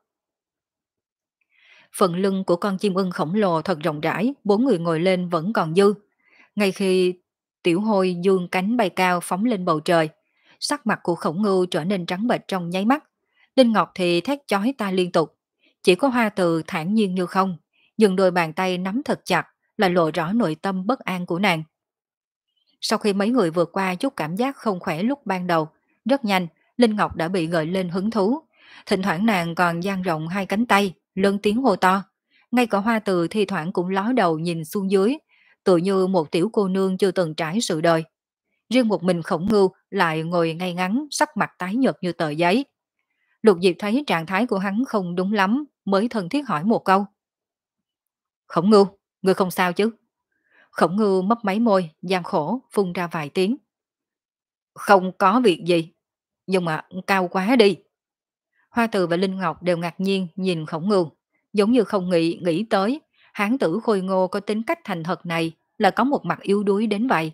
Phần lưng của con chim ưng khổng lồ thật rộng rãi, bốn người ngồi lên vẫn còn dư. Ngay khi Tiểu Hôi dương cánh bay cao phóng lên bầu trời, sắc mặt của Khổng Ngưu trở nên trắng bệch trong nháy mắt. Linh Ngọc thì thét chói tai liên tục. Chỉ có Hoa Từ thản nhiên như không, nhưng đôi bàn tay nắm thật chặt là lộ rõ nội tâm bất an của nàng. Sau khi mấy người vượt qua chút cảm giác không khỏe lúc ban đầu, rất nhanh, Linh Ngọc đã bị gợi lên hứng thú. Thỉnh thoảng nàng còn dang rộng hai cánh tay, lớn tiếng hô to. Ngay cả Hoa Từ thi thoảng cũng ló đầu nhìn xuống dưới, tự như một tiểu cô nương chưa từng trải sự đời. Riêng một mình Khổng Ngưu lại ngồi ngay ngắn, sắc mặt tái nhợt như tờ giấy. Lục Diệp thấy trạng thái của hắn không đúng lắm, mới thân thiết hỏi một câu. Khổng Ngưu, ngươi không sao chứ? Khổng Ngưu mấp máy môi, gian khổ, phun ra vài tiếng. Không có việc gì, nhưng mà cao quá đi. Hoa Từ và Linh Ngọc đều ngạc nhiên nhìn Khổng Ngưu, giống như không nghĩ nghĩ tới, hán tử khôi ngô có tính cách thành thật này là có một mặt yếu đuối đến vậy.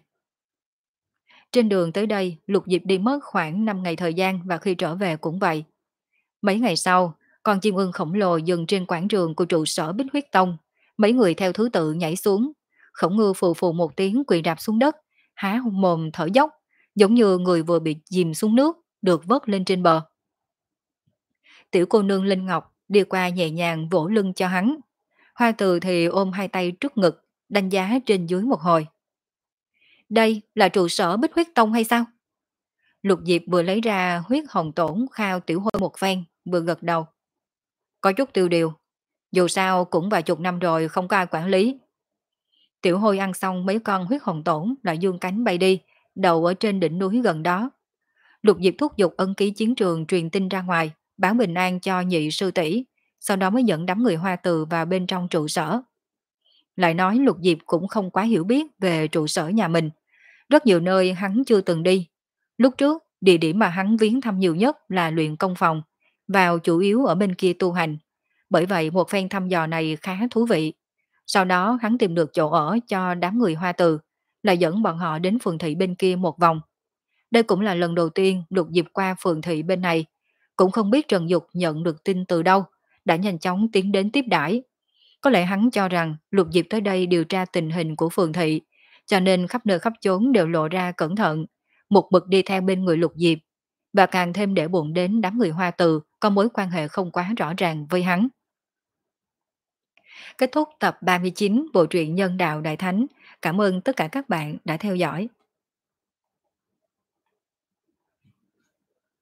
Trên đường tới đây, Lục Diệp đi mất khoảng năm ngày thời gian và khi trở về cũng vậy. Mấy ngày sau, con chim ưng khổng lồ dừng trên quảng trường của trụ sở Bích Huyết Tông. Mấy người theo thứ tự nhảy xuống. Khổng Ngưu phù phù một tiếng quỳ rạp xuống đất, há mồm thở dốc, giống như người vừa bị chìm xuống nước, được vớt lên trên bờ. Tiểu cô nương Linh Ngọc đi qua nhẹ nhàng vỗ lưng cho hắn. Hoa Từ thì ôm hai tay trước ngực, đánh giá trên dưới một hồi. Đây là trụ sở Bích Huyết Tông hay sao? Lục Diệp vừa lấy ra huyết hồng tổn khao Tiểu Hôi một phen, vừa gật đầu. Có chút tiêu điều, dù sao cũng vài chục năm rồi không có ai quản lý. Tiểu Hôi ăn xong mấy con huyết hồng tổn lại dương cánh bay đi, đầu ở trên đỉnh núi gần đó. Lục Diệp thúc giục ân ký chiến trường truyền tin ra ngoài, báo bình an cho nhị sư tỷ, sau đó mới dẫn đám người Hoa Từ vào bên trong trụ sở. Lại nói Lục Diệp cũng không quá hiểu biết về trụ sở nhà mình. Rất nhiều nơi hắn chưa từng đi. Lúc trước, địa điểm mà hắn viếng thăm nhiều nhất là luyện công phòng, vào chủ yếu ở bên kia tu hành. Bởi vậy một phen thăm dò này khá thú vị. Sau đó hắn tìm được chỗ ở cho đám người Hoa Từ, là dẫn bọn họ đến phường thị bên kia một vòng. Đây cũng là lần đầu tiên Lục Diệp qua phường thị bên này. Cũng không biết Trần Dục nhận được tin từ đâu, đã nhanh chóng tiến đến tiếp đãi. Có lẽ hắn cho rằng Lục Diệp tới đây điều tra tình hình của phường thị, cho nên khắp nơi khắp chốn đều lộ ra cẩn thận, một mực đi theo bên người Lục Diệp. và càng thêm để bụng đến đám người Hoa Từ có mối quan hệ không quá rõ ràng với hắn. Kết thúc tập ba mươi chín bộ truyện Nhân đạo Đại Thánh. Cảm ơn tất cả các bạn đã theo dõi.